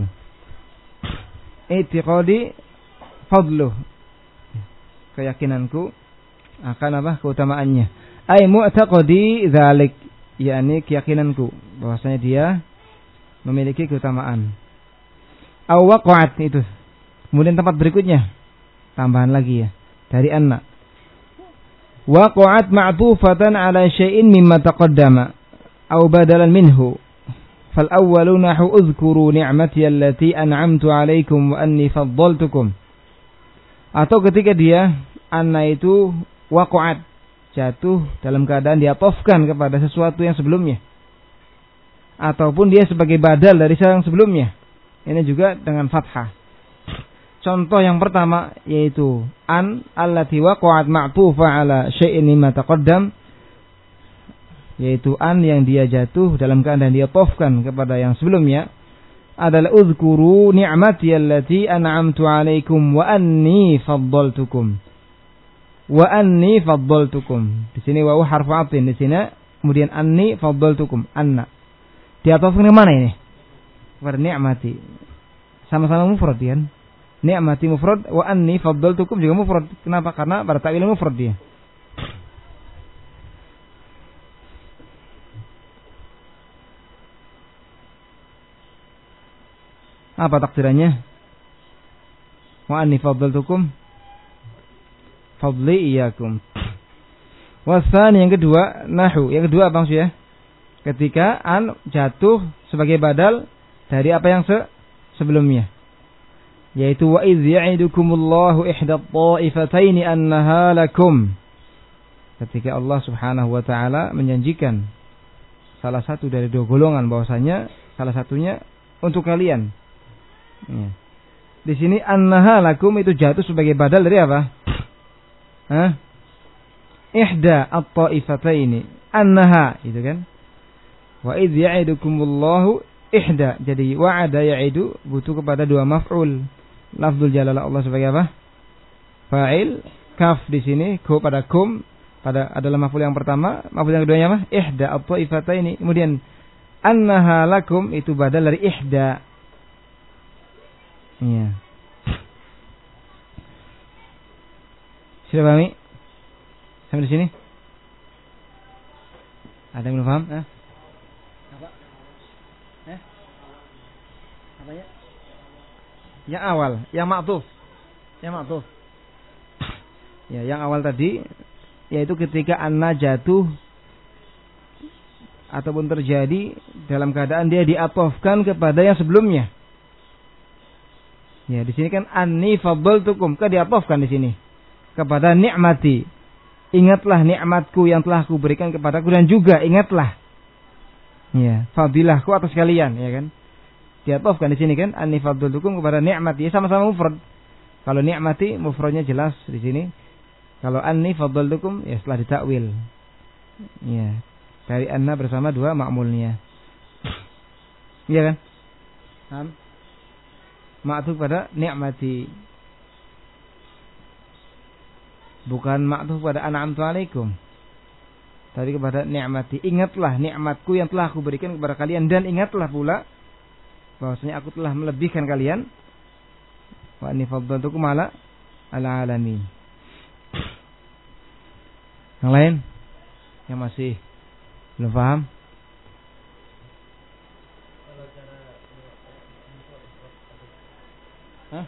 I'tiqadi fadluh. Keyakinanku akan apa? Keutamaannya. Ai mu'taqadi dzalik, yakni keyakinanku bahwasanya dia memiliki keutamaan. Aw waqa'at itu. Kemudian tempat berikutnya tambahan lagi ya dari anna. Waqa'at ma'tufatan ala syai'in mimma taqaddama aw badalan minhu. Fal awwalu nahu uzkuru ni'mati allati an'amtu 'alaikum wa anni faddaltukum. Atau ketika dia anna itu waqa'at jatuh dalam keadaan diatofkan kepada sesuatu yang sebelumnya, ataupun dia sebagai badal dari yang sebelumnya. Ini juga dengan fathah. Contoh yang pertama yaitu an allati waqa'at ma'tufa ala syai'in mimma taqaddam, yaitu an yang dia jatuh dalam keadaan dia tofkan kepada yang sebelumnya adalah uzkuru ni'mati allati an'amtu 'alaikum wa anni faddaltukum. Wa anni faddaltukum. Di sini wawu harfu atin, di sini kemudian anni faddaltukum, anna. Diatofkan ke mana ini? Kepada ni'mati. Sama-sama mufrad kan? Ni'mati mufrad wa anni faddaltukum juga mufrad. Kenapa? Karena pada ta'wil mufrad dia. Apa takdirannya? Wa anni faddaltukum fadli iyyakum. Wasani yang kedua nahu. Yang kedua apa maksudnya? Ketika an jatuh sebagai badal dari apa yang se sebelumnya. Yaitu wa idz ya'idukumullahu ihda at-ta'ifataini annaha lakum. Ketika Allah Subhanahu wa taala menjanjikan salah satu dari dua golongan bahwasanya salah satunya untuk kalian. Ya. Di sini annaha lakum itu jatuh sebagai badal dari apa? Hah? Ihda at-ta'ifataini annaha, itu kan? Wa idz ya'idukumullahu ihda. Jadi wa'ada ya'idu butuh kepada dua maf'ul. Lafzul jalalah Allah sebagai apa? Fa'il. Kaf di sini, ku pada kum pada adalah maf'ul yang pertama, maf'ul yang keduanya apa? Ihda at-ta'ifataini. Kemudian annaha lakum itu badal dari ihda. Iya. Sudah pahami? Sampai di sini? Ada yang belum paham? Eh? Apa? Eh? Apa ya? Yang awal, yang ma'tuf. Yang ma'tuf. Ya, yang awal tadi yaitu ketika anna jatuh ataupun terjadi dalam keadaan dia diatofkan kepada yang sebelumnya. Ya, di sini kan anni faddaltukum, kan diatofkan di sini kepada nikmati. Ingatlah nikmatku yang telah kuberikan kepadaku dan juga ingatlah ya, fadilahku atas kalian, ya kan? Diatofkan di sini kan anni faddaltukum kepada nikmati, ya, sama-sama mufrad. Kalau nikmati mufradnya jelas di sini. Kalau anni faddaltukum ya setelah ditakwil. Ya. Dari anna bersama dua ma'mulnya. Iya kan? Nah, ma'tuf pada ni'mati. Bukan ma'tuf pada an'amtu alaikum. Tapi kepada ni'mati. Ingatlah nikmatku yang telah aku berikan kepada kalian. Dan ingatlah pula bahwasanya aku telah melebihkan kalian. Wa anni faddaltukum ala ala alamin. Yang lain? Yang masih belum paham? Hah?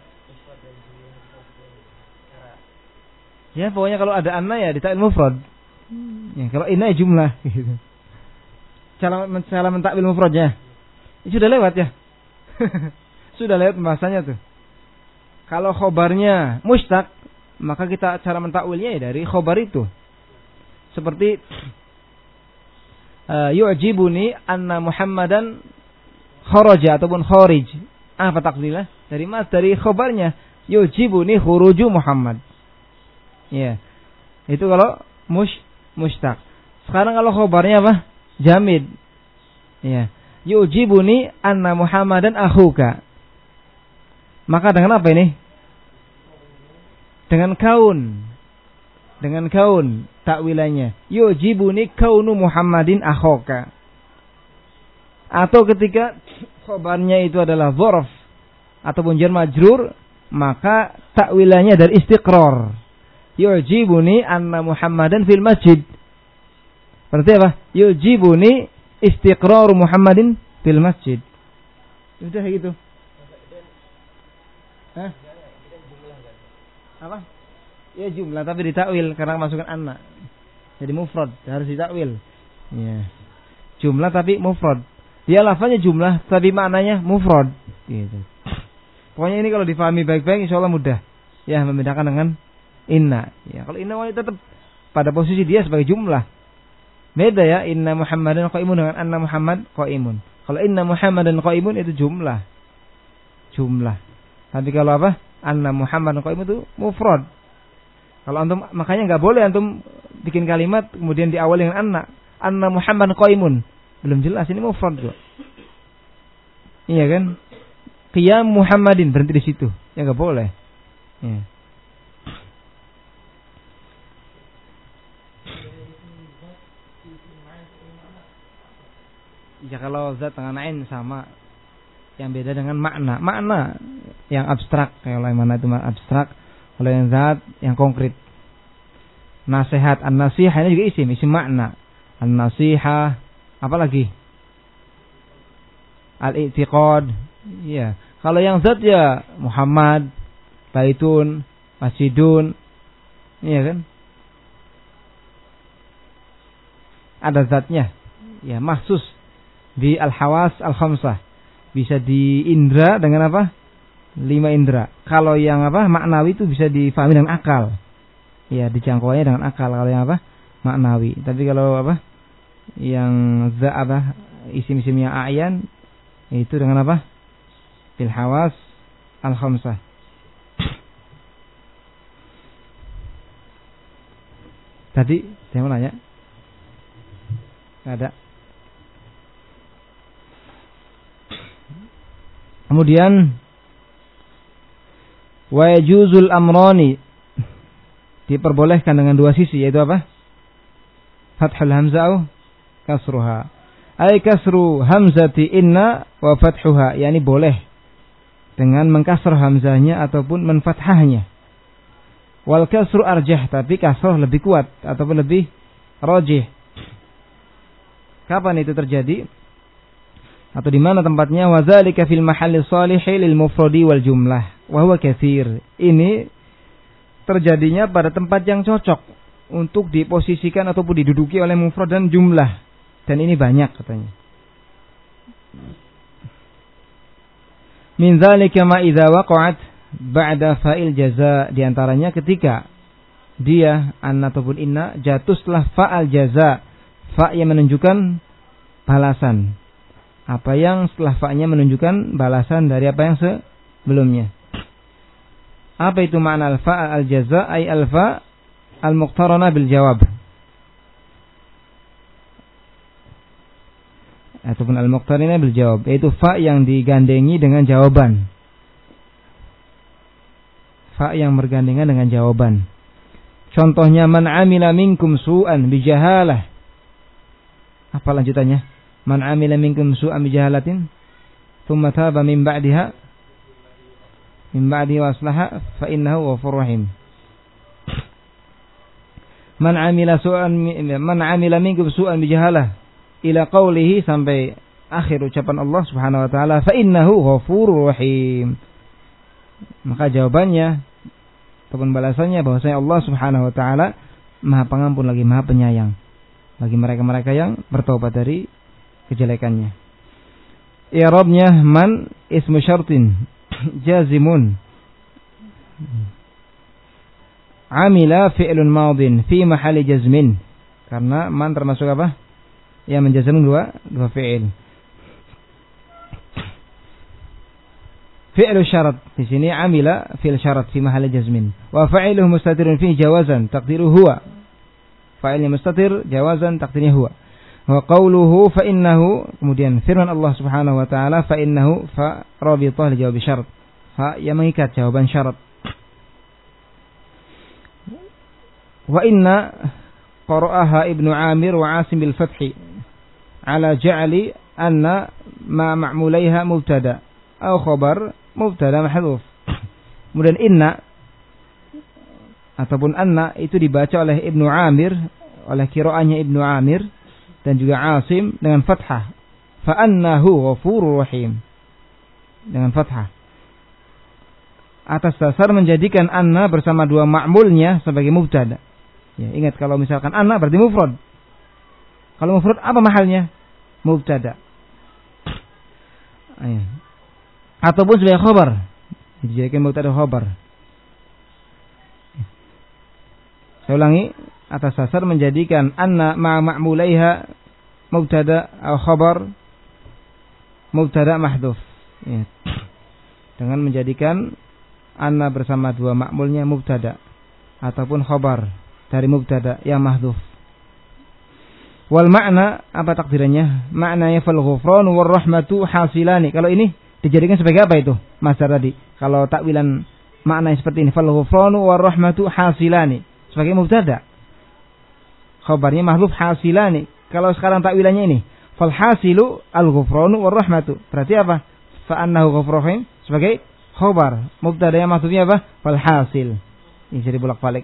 Ya pokoknya kalau ada anna ya ditakwil mufrad. Ya, kalau inna ya jumlah. Gitu. Cara cara mentakwil mufradnya ya, sudah lewat ya. Sudah lewat bahasanya tuh. Kalau khobarnya mustaq, maka kita cara mentakwilnya ya dari khobar itu. Seperti Uh, yu'jibuni anna Muhammadan kharaja ataupun kharij. Apa takdirnya? Dari mas dari khabarnya yu'jibuni khuruju Muhammad. Ya. Itu kalau mush mustaq. Sekarang kalau khabarnya apa? Jamid. Ya. Yu'jibuni anna Muhammadan akhuka. Maka dengan apa ini? Dengan kaun. Dengan kaun takwilannya yujibuni kaunu Muhammadin akhoka. Atau ketika khabarnya itu adalah dzarf ataupun jar majrur, maka takwilannya dari istiqrar. Yujibuni anna Muhammadan fil masjid. Berarti apa? Yujibuni istiqrar Muhammadin fil masjid. Sudah gitu. Hah? Apa? Ya jumlah tapi ditakwil karena masukkan anna. Jadi mufrad harus ditakwil. Ya. Jumlah tapi mufrad. Dia lafaznya jumlah tapi maknanya mufrad. Gitu. Pokoknya ini kalau difahami baik-baik insyaallah mudah. Ya membedakan dengan inna. Ya kalau inna wali tetap pada posisi dia sebagai jumlah. Beda ya inna Muhammadan qaimun dengan anna Muhammad qaimun. Kalau inna Muhammadan qaimun itu jumlah. Jumlah. Tapi kalau apa? Anna Muhammadan qaimun itu mufrad. Kalau antum makanya nggak boleh antum bikin kalimat kemudian diawali dengan anna, anna Muhammad qaimun. Belum jelas ini mufrad kok. Iya kan? Qiyam Muhammadin berhenti di situ. Ya nggak boleh. Ya. Ya kalau zat dengan ain sama. Yang beda dengan makna. Makna yang abstrak kayak yang mana itu abstrak. Kalau yang zat yang konkret. Nasihat, an-nasihah ini juga isim, isim makna. An-nasihah, apa lagi? Al-i'tiqad. Iya. Kalau yang zat ya Muhammad, baitun, masjidun. Iya kan? Ada zatnya. Ya, mahsus di al-hawas al-khamsah. Bisa di indra dengan apa? Lima indra. Kalau yang apa maknawi itu bisa difahami dengan akal. Ya dijangkauannya dengan akal. Kalau yang apa maknawi. Tapi kalau apa yang za apa isim-isim yang a'yan itu dengan apa bil hawas al khamsah. Tadi saya mau nanya. Nggak ada. Kemudian wa yajuzul amrani, diperbolehkan dengan dua sisi, yaitu apa? Fathul hamzah kasruha. Ay kasru hamzati inna wa fathuha, yakni boleh dengan mengkasr hamzahnya ataupun menfathahnya. Wal kasru arjah, tapi kasrah lebih kuat ataupun lebih rajih. Kapan itu terjadi? Atau di mana tempatnya? Wa dzalika fil mahalli shalihi lil mufradi wal jumlah wa huwa katsir. Ini terjadinya pada tempat yang cocok untuk diposisikan ataupun diduduki oleh mufrad dan jumlah. Dan ini banyak katanya. Min dzalika ma idza waqa'at ba'da fa'il jaza, di antaranya ketika dia anna ataupun inna jatuh setelah fa'al jaza, fa yang menunjukkan balasan. Apa yang setelah fa-nya menunjukkan balasan dari apa yang sebelumnya. Apa itu makna al-fa al-jaza? Ay al-fa al-muqtarana bil jawab. Ataupun al-muqtarana bil jawab, yaitu fa yang digandengi dengan jawaban. Fa yang bergandengan dengan jawaban. Contohnya man amila minkum su'an bi jahalah. Apa lanjutannya? Man amila minkum su'an bi jahalatin thumma taba min ba'diha min ba'di wa aslaha fa innahu ghafurur rahim. Man amila su'an man amila minkum su'an bi jahalah ila qawlihi, sampai akhir ucapan Allah Subhanahu wa taala, fa innahu ghafurur rahim. Maka jawabannya ataupun balasannya bahwasanya Allah Subhanahu wa taala Maha Pengampun lagi Maha Penyayang bagi mereka-mereka yang bertobat dari kejelekannya. I'rabnya man ismu syartin jazimun. Amila fi'lun madin fi mahalli jazmin. Karena man termasuk apa? Yang menjazm dua dua fi'il. Fi'lu syarat di sini amila fi'il syarat fi mahalli jazmin. Wa fa'iluhu mustatirun fi jawazan taqdiruhu huwa. Fa'ilnya mustatir jawazan taqdirnya huwa. Wa qawluhu fa innahu, kemudian firman Allah Subhanahu wa taala fa innahu fa rabithah li jawab syarat. Fa yang mengikat jawaban syarat. Wa inna qara'aha Ibnu Amir wa Asim bil fathi ala ja'li anna ma ma'mulaiha mubtada aw khabar mubtada mahdhuf. Kemudian inna ataupun anna itu dibaca oleh Ibnu Amir, oleh qiraahnya Ibnu Amir dan juga Asim dengan fathah. Fa annahu ghafurur rahim. Dengan fathah. Atas dasar menjadikan anna bersama dua ma'mulnya sebagai mubtada. Ya, ingat kalau misalkan anna berarti mufrad. Kalau mufrad apa mahalnya? Mubtada. Ayah. Ataupun sebagai khabar. Dijadikan mubtada khabar. Saya ulangi. Atas dasar menjadikan anna ma ma'mulaiha mubtada atau khabar mubtada mahdhuf, ya. Dengan menjadikan anna bersama dua ma'mulnya mubtada ataupun khabar dari mubtada yang mahdhuf. Wal makna, apa takdirannya? Maknanya fal ghufran war rahmatu hasilani. Kalau ini dijadikan sebagai apa itu? Masdar tadi. Kalau takwilan makna seperti ini, fal ghufran war rahmatu hasilani, sebagai mubtada. Khabarnya mahdhuf hasilani. Kalau sekarang takwilannya ini, fal hasilu al ghufranu war rahmatu. Berarti apa? Fa annahu ghafurur rahim sebagai khabar. Mubtada'nya maksudnya apa? Fal hasil. Ini jadi bolak-balik.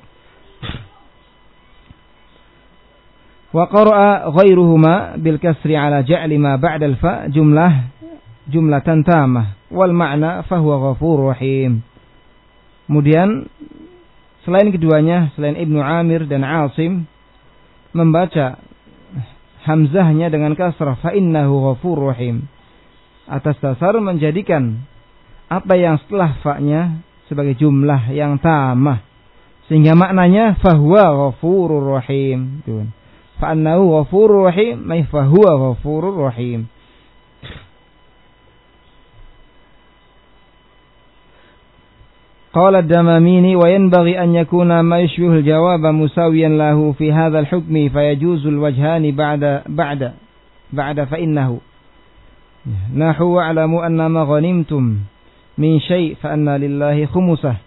Wa qara'a ghairuhuma bil kasri ala ja'li ma ba'da al fa jumlah jumlatan tamah wal ma'na fa huwa ghafurur rahim. Kemudian selain keduanya, selain Ibnu Amir dan Asim, membaca hamzahnya dengan kasrah fa innahu ghafurur rahim, atas dasar menjadikan apa yang setelah fa-nya sebagai jumlah yang tamah, sehingga maknanya fa huwa ghafurur rahim. Fa annahu ghafurur rahim, may fa huwa ghafurur rahim. قال الدماميني وينبغي أن يكون ما يشبه الجواب مساويا له في هذا الحكم فيجوز الوجهان بعد بعد بعد فإنه نحو واعلموا أن ما غنمتم من شيء فأن لله خمسه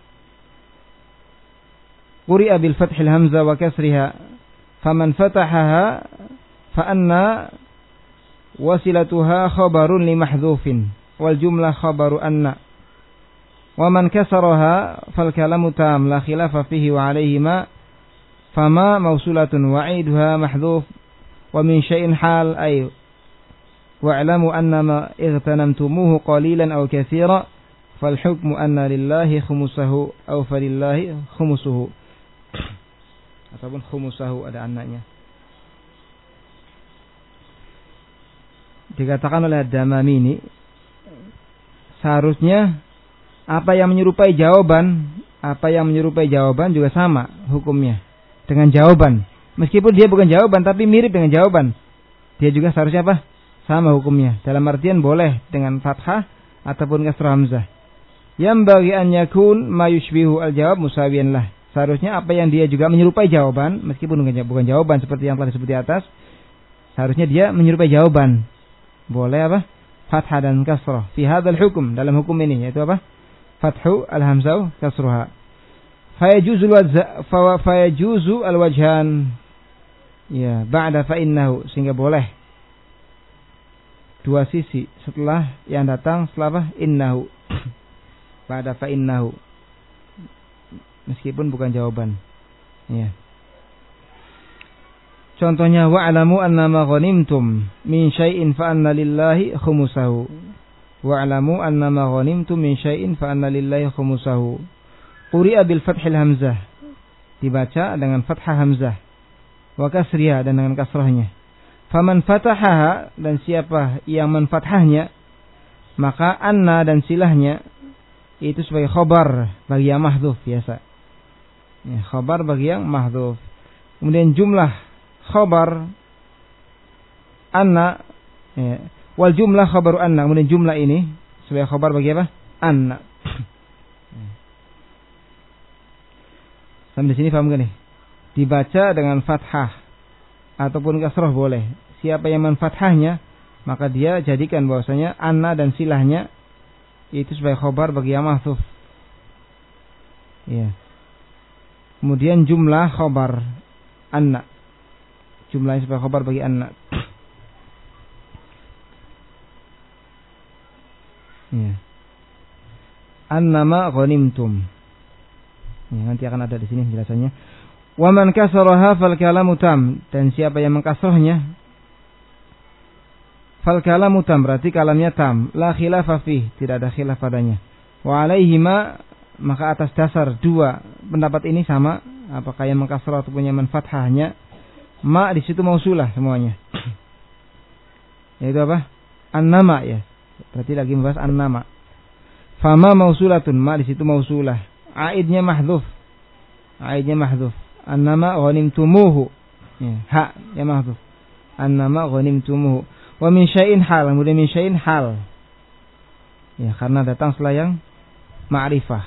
قرئ بالفتح الهمزة وكسرها فمن فتحها فأن وصلتها خبر لمحذوف والجملة خبر أن ومن كسرها فالكلام تام لا خلاف فيه وعليهما فما موصولة وعيدها محذوف ومن شيء حال أي واعلموا أنما اغتنمتموه قليلا أو كثيرا fal hukmu anna lillahi khumusahu aw falillahi khumusuhu. Ataupun khumusahu ada anaknya. Dikatakan oleh Ad-Damamini, seharusnya apa yang menyerupai jawaban, apa yang menyerupai jawaban juga sama hukumnya dengan jawaban. Meskipun dia bukan jawaban tapi mirip dengan jawaban, dia juga seharusnya apa? Sama hukumnya. Dalam artian boleh dengan fathah ataupun kasrah hamzah. Yambaghi an yakun ma yushbihu al-jawab musawiyan lah. Seharusnya apa yang dia juga menyerupai jawaban, meskipun bukan jawaban seperti yang telah disebut di atas, seharusnya dia menyerupai jawaban. Boleh apa? Fathah dan kasrah. Fi hadzal hukum, dalam hukum ini yaitu apa? Fathu al-hamzah kasruha. Fayajuzu al-wajh fayajuzu al-wajhan. Ya, ba'da fa innahu, sehingga boleh dua sisi setelah yang datang setelah apa? Innahu. Ba'da fa innahu. Meskipun bukan jawaban. Ya. Contohnya wa'lamu annama ghanimtum min syai'in fa anna lillahi khumusahu. Wa'lamu annama ghanimtum min syai'in fa anna lillahi khumusahu. Quri'a bil fathil hamzah. Dibaca dengan fathah hamzah. Wa kasriha, dan dengan kasrahnya. Faman fatahaha, dan siapa yang menfathahnya, maka anna dan silahnya itu sebagai khabar bagi yang mahdhuf biasa. Ya, khabar bagi yang mahdhuf. Kemudian jumlah khabar anna, ya, wal jumlah khabaru anna, kemudian jumlah ini sebagai khabar bagi apa? Anna. Sampai di sini paham kan nih? Dibaca dengan fathah ataupun kasrah boleh. Siapa yang menfathahnya, maka dia jadikan bahwasanya anna dan silahnya itu sebagai khabar bagi yang mahdzuf. Ya. Kemudian jumlah khabar anna, jumlahnya sebagai khabar bagi anna. Ya. Annama ghanimtum. Ya, nanti akan ada di sini penjelasannya. Wa man kasaraha fal kalamu tam, dan siapa yang mengkasrahnya fal kalamu tam, berarti kalamnya tam, la khilafa fih, tidak ada khilaf padanya. Wa alaihima, maka atas dasar dua pendapat ini sama, apakah yang mengkasrah ataupun yang menfathahnya, ma di situ mausulah semuanya. Yaitu apa? Annama, ya. Berarti lagi membahas annama. Fama mausulatun, ma di situ mausulah. Aidnya mahdhuf. Aidnya mahdhuf. Annama ghanimtumuhu. Ya, ha ya mahdhuf. Annama ghanimtumuhu. Wa min syai'in hal, kemudian min syai'in hal. Ya, karena datang setelah yang ma'rifah.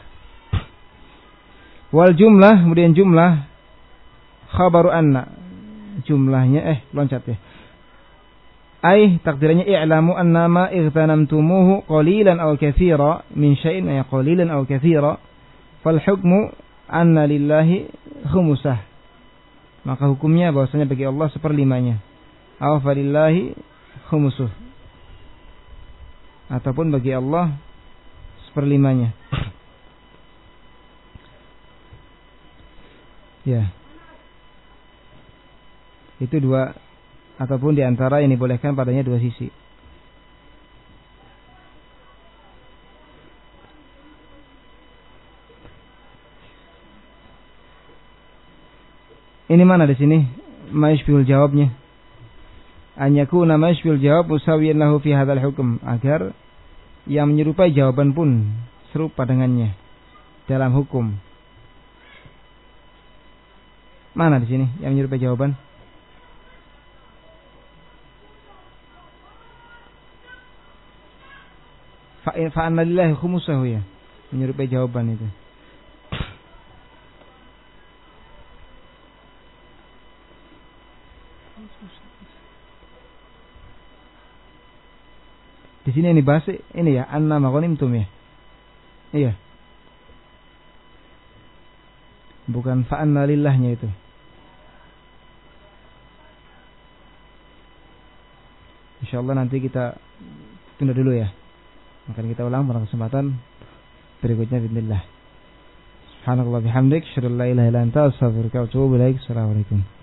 Wal jumlah, kemudian jumlah khabaru anna. Jumlahnya eh loncat ya. Ai takdirannya i'lamu annama igtanamtumuhu qalilan aw katsira min syai'in ay qalilan aw katsira fal hukmu anna lillahi khumusah. Maka hukumnya bahwasanya bagi Allah seperlimanya. Aw falillahi khumusuh. Ataupun bagi Allah seperlimanya. Ya. Itu dua, ataupun diantara yang dibolehkan padanya dua sisi. Ini mana di sini? Maishbihul jawabnya. An yakuna maishbihul jawab musawiyan lahu fi hadzal hukm, agar yang menyerupai jawaban pun serupa dengannya dalam hukum. Mana di sini yang menyerupai jawaban? Fa anna lillahi khumusahu, ya. Menyerupai jawaban itu. Di sini yang dibahas ini ya, annama ghanimtum, ya. Iya. Bukan fa anna lillahnya itu. Insyaallah nanti kita tunda dulu ya. Akan kita ulang pada kesempatan berikutnya bismillah. Subhanallah bihamdik, asyhadu an la ilaha illa anta, astaghfiruka wa atubu ilaik. Assalamualaikum.